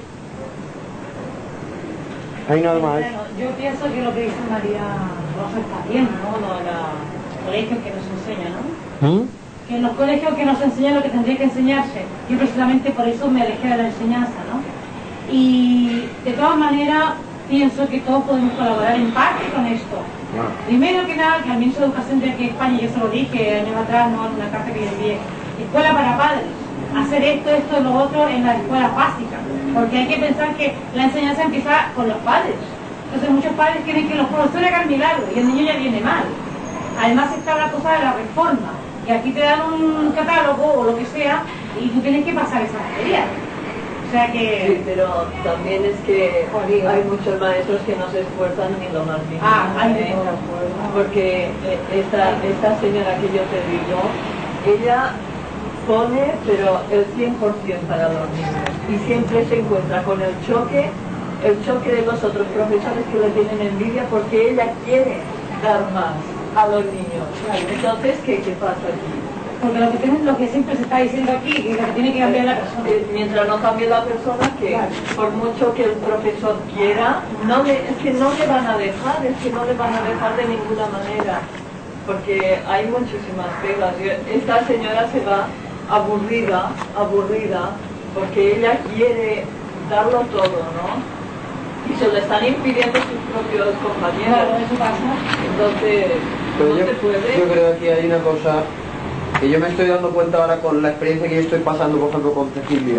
S5: ¿Hay nada más?
S13: Bueno, yo pienso que lo que dice María Rosa está bien, ¿no? Lo de los colegios que nos enseñan, ¿no? Que en los colegios que nos enseñan lo que tendría que enseñarse. Yo precisamente por eso me alejé de la enseñanza, ¿no? Y de todas maneras pienso que todos podemos colaborar en parte con esto. Primero que nada, que al ministro de Educación de aquí en España, yo se lo dije años atrás, ¿no? En una carta que yo envié, escuela para padres, hacer esto y lo otro en las escuelas básicas, porque hay que pensar que la enseñanza empieza con los padres. Entonces muchos padres quieren que los profesores hagan milagros y el niño ya viene mal. Además está la cosa de la reforma, que aquí te dan un catálogo o lo que sea y tú tienes que pasar esa materia. O sea que...
S9: Sí, pero también es que hay muchos maestros que no se esfuerzan ni lo más mínimo. Porque esta señora que yo te digo, ella pone pero el 100% para los niños y siempre se encuentra con el choque de los otros profesores que le tienen envidia porque ella quiere dar más a los niños. Entonces, ¿qué pasa aquí?
S13: Porque lo que siempre se está diciendo aquí, que lo que tiene que cambiar la persona.
S9: Mientras no cambie la persona, que por mucho que el profesor quiera, es que no le van a dejar, de ninguna manera. Porque hay muchísimas pegas. Esta señora se va aburrida, porque ella quiere darlo todo, ¿no? Y se lo están impidiendo sus propios compañeros.
S13: Claro, eso pasa.
S9: Entonces,
S10: pero
S9: no se puede.
S10: Yo creo que hay una cosa que yo me estoy dando cuenta ahora con la experiencia que yo estoy pasando, por ejemplo, con Cecilia,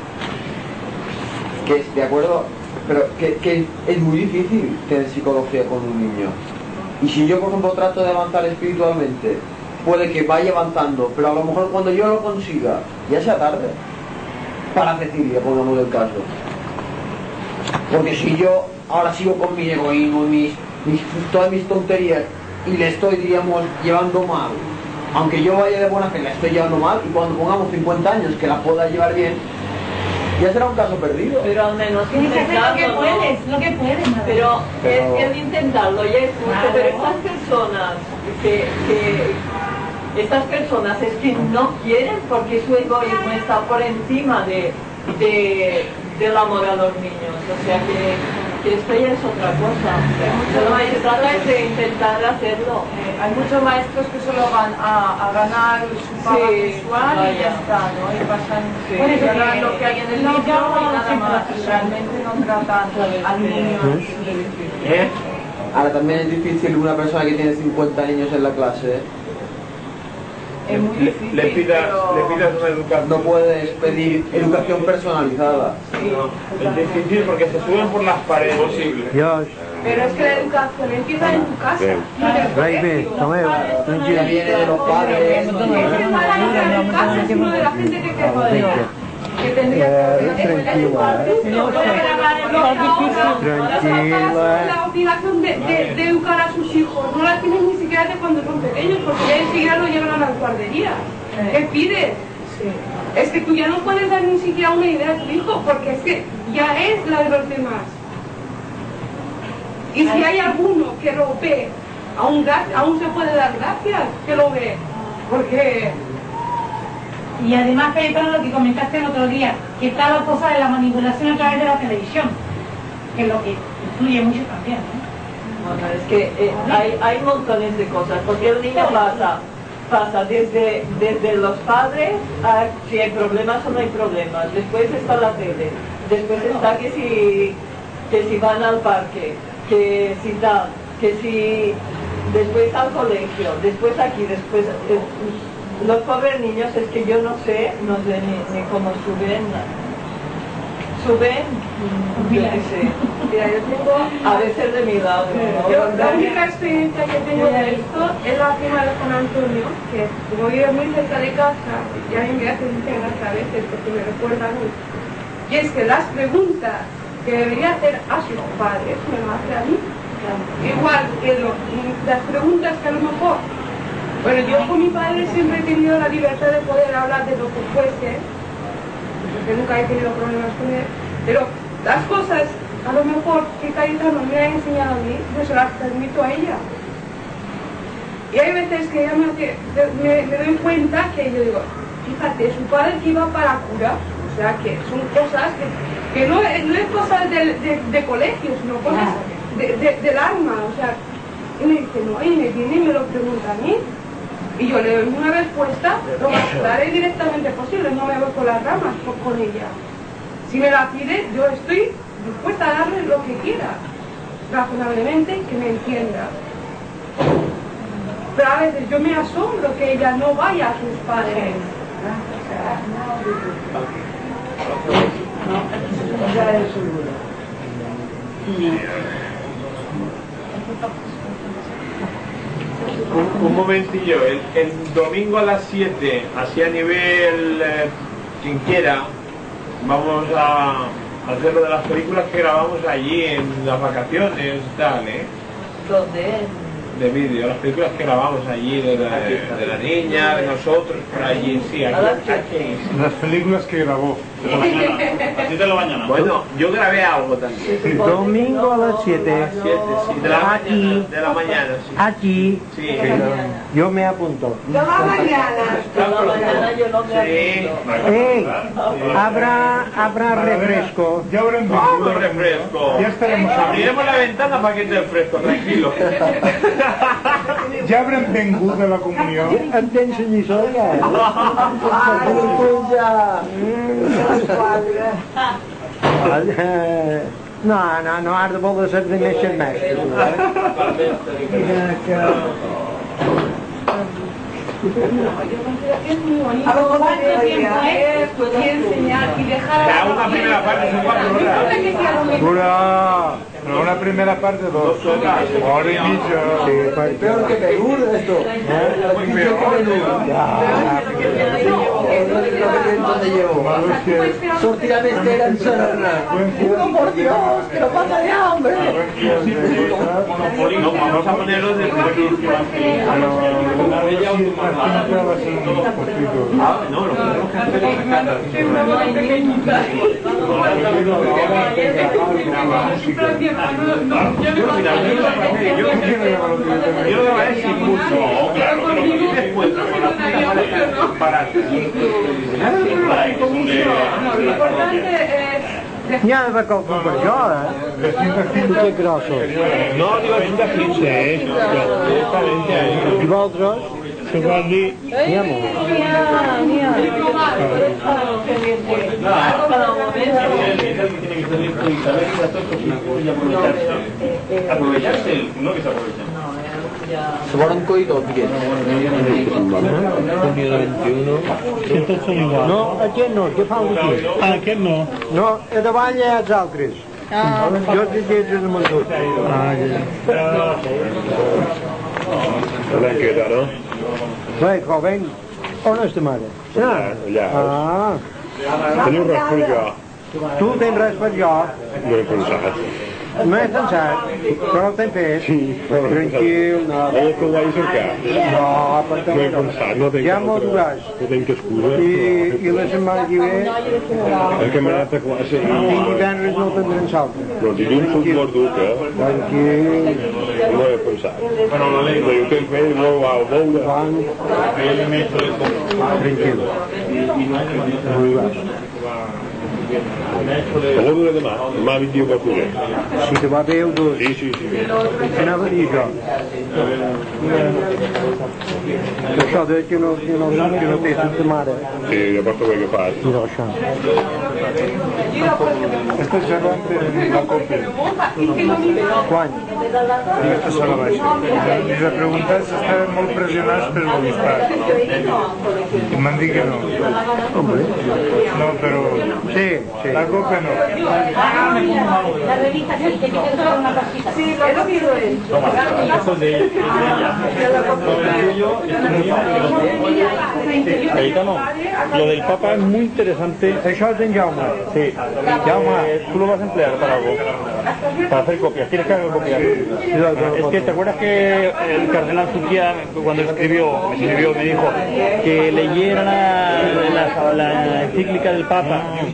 S10: que es de acuerdo, pero que es muy difícil tener psicología con un niño. Y si yo, por ejemplo, trato de avanzar espiritualmente, puede que vaya avanzando, pero a lo mejor cuando yo lo consiga, ya sea tarde. Para Cecilia, pongamos el caso. Porque si yo ahora sigo con mi egoísmo y todas mis tonterías y le estoy, diríamos, llevando mal, aunque yo vaya de buena fe, la estoy llevando mal, y cuando pongamos 50 años que la pueda llevar bien, ya será un caso perdido.
S9: Pero al menos
S13: tienes que hacer lo que puedes, madre.
S9: Pero es intentarlo, ya es mucho. Claro. Pero estas personas es que no quieren, porque su egoísmo está por encima del amor a los niños. O sea que que esto ya es otra cosa. Lo que se trata es de intentar hacerlo.
S12: Hay muchos maestros que solo van a ganar su paga mensual y ya está, ¿no? Y pasan ganan lo que hay en el libro y nada más. Realmente no tratan al niño.
S10: Ahora también es difícil una persona que tiene 50 niños en la clase.
S12: Es muy difícil.
S11: Le pidas una educación.
S10: No puedes pedir educación personalizada.
S12: Sí.
S11: Es difícil porque se suben por las paredes. Posible.
S12: Pero es que la educación empieza en tu casa.
S10: Ya viene de los padres.
S12: Es que para en tu casa es uno de la gente que tendría que la obligación de educar a sus hijos. No la tienen ni siquiera de cuando son pequeños, porque ya enseguida lo llevan a las guarderías. ¿Qué pides? Es que tú ya no puedes dar ni siquiera una idea a tu hijo, porque es que ya es la de los demás. Y si hay alguno que lo ve, aún se puede dar gracias que lo ve, porque...
S13: Y además, Cayetano, lo que comentaste el otro día, que está la cosa de la manipulación a través de la televisión, que es lo que influye mucho también, ¿no?
S9: Bueno, es que hay montones de cosas, porque el niño pasa desde los padres a si hay problemas o no hay problemas, después está la tele, después está que si van al parque, que si tal, que si después al colegio, después aquí, después... los pobres niños, es que yo no sé ni cómo suben, yo qué sé. Mira, yo tengo a veces de mi lado.
S12: La única experiencia que tengo de esto es la prima de Juan Antonio, que como vive muy cerca de casa, y a mí me hace mucha gracia a veces porque me recuerda mucho. Y es que las preguntas que debería hacer a sus padres me las hace a mí. Igual que las preguntas que a lo mejor... Bueno, yo con mi padre siempre he tenido la libertad de poder hablar de lo que fuese, porque nunca he tenido problemas con él, pero las cosas, a lo mejor, que Cayetano me ha enseñado a mí, yo se las transmito a ella. Y hay veces que ella me doy cuenta que yo digo, fíjate, su padre que iba para cura, o sea, que son cosas que no es cosas de colegio, sino cosas del alma, o sea, y me dice, no, y me viene y me lo pregunta a mí. Y yo le doy una respuesta lo más clara y directamente posible, no me voy por las ramas con ella. Si me la pide, yo estoy dispuesta a darle lo que quiera, razonablemente, que me entienda. Pero a veces yo me asombro que ella no vaya a sus padres.
S11: Un momentillo, el domingo a las 7, así a nivel quien quiera, vamos a hacer lo de las películas que grabamos allí en las vacaciones y tal,
S9: ¿Dónde?
S11: De vídeo, las películas que grabamos allí de la niña, de nosotros, por allí, sí, aquí.
S2: Las películas que grabó.
S14: A ti de la mañana.
S11: Bueno, yo grabé algo también.
S5: Domingo a las 7.
S11: Sí, de la mañana, sí.
S5: Aquí.
S11: Sí.
S5: Yo me apunto.
S12: Toda la mañana.
S9: Toda la mañana yo no me apunto.
S5: Habrá refresco.
S2: Ya habrán
S11: Vamos, refresco.
S2: Ya estaremos.
S11: Abriremos la ventana para que entre el fresco, tranquilo.
S2: Ja haurem vingut a la comunió.
S5: Em tens lliçó, ja? No, has de voler ser primer ser mestre.
S12: Es muy bonito enseñar y dejar
S11: una primera parte son 4 horas.
S2: Dura, però una primera part de 2 hora i mitja.
S10: Sí, peor que Perú esto. ¿Dónde llevo? Sortía de estera en Serna. Por Dios, que no pasa de hambre.
S11: No, vamos a ponerlos de no, lo que tenemos que hacer es yo lo haré sin mucho. Después,
S12: lo importante es
S5: Ja, dat komt van per jaar, hè? Dat is grasso.
S11: No, digo 115,
S5: I vosaltres?
S11: Se vol dir...
S5: Ja, molt.
S6: Aprovecharse, no que se aprovechen.
S10: Se volen coir dos dies.
S11: Junio de 21. Si tots són iguals.
S5: No, aquest no, què fa aquí?
S11: Ah, aquest no.
S5: No, a davall hi ha els altres. Jo estic de Montut.
S11: Ah, ja. Una enqueta, no?
S5: Bé, joven, on és ta mare?
S11: Allà.
S5: Ah.
S11: Teniu res per jo?
S5: Tu tens res per jo?
S11: No he pensat.
S5: No he pensat, però no t'hem fet.
S11: Sí,
S5: tranquil, no.
S11: Vols que ho vagi a cercar?
S5: No, perquè
S11: no he pensat, no tinc
S5: ja m'ho duràs.
S11: No tinc excusa.
S5: I la setmana que ve...
S11: El que m'ha anat a classe...
S5: I divendres no tindrem salta.
S11: Però dilluns soc molt dur, que...
S5: Tranquil.
S11: No he pensat. Però ho tens bé, no ho va a veure.
S5: Tranquil. No hi vas.
S11: Ho duré demà, demà 21 d'octubre.
S5: Si te va bé, ho dus.
S11: Sí.
S5: Anava a dir jo. Això de que no té ta mare.
S11: Sí, ja pots saber què fas.
S5: Mira això.
S2: Esta serà la còpia.
S5: Quan?
S2: I esta serà la baixa. I la pregunta és si estaven molt pressionats per l'obispat. I m'han dit que no.
S5: Hombre.
S2: No, però...
S5: Sí.
S2: La còpia no.
S13: La revista sí, que tiene que ser una cosita.
S12: Sí, lo he cogido él.
S6: Eso es de ella.
S14: Cayetano, lo del Papa es muy interesante.
S5: Això és en Jaume.
S14: Sí. Jaume, tú lo vas a emplear para algo. Para hacer copias. ¿Quieres que haga copias? Es que te acuerdas que el cardenal Suquía, cuando me escribió, me dijo que leyera la encíclica del Papa.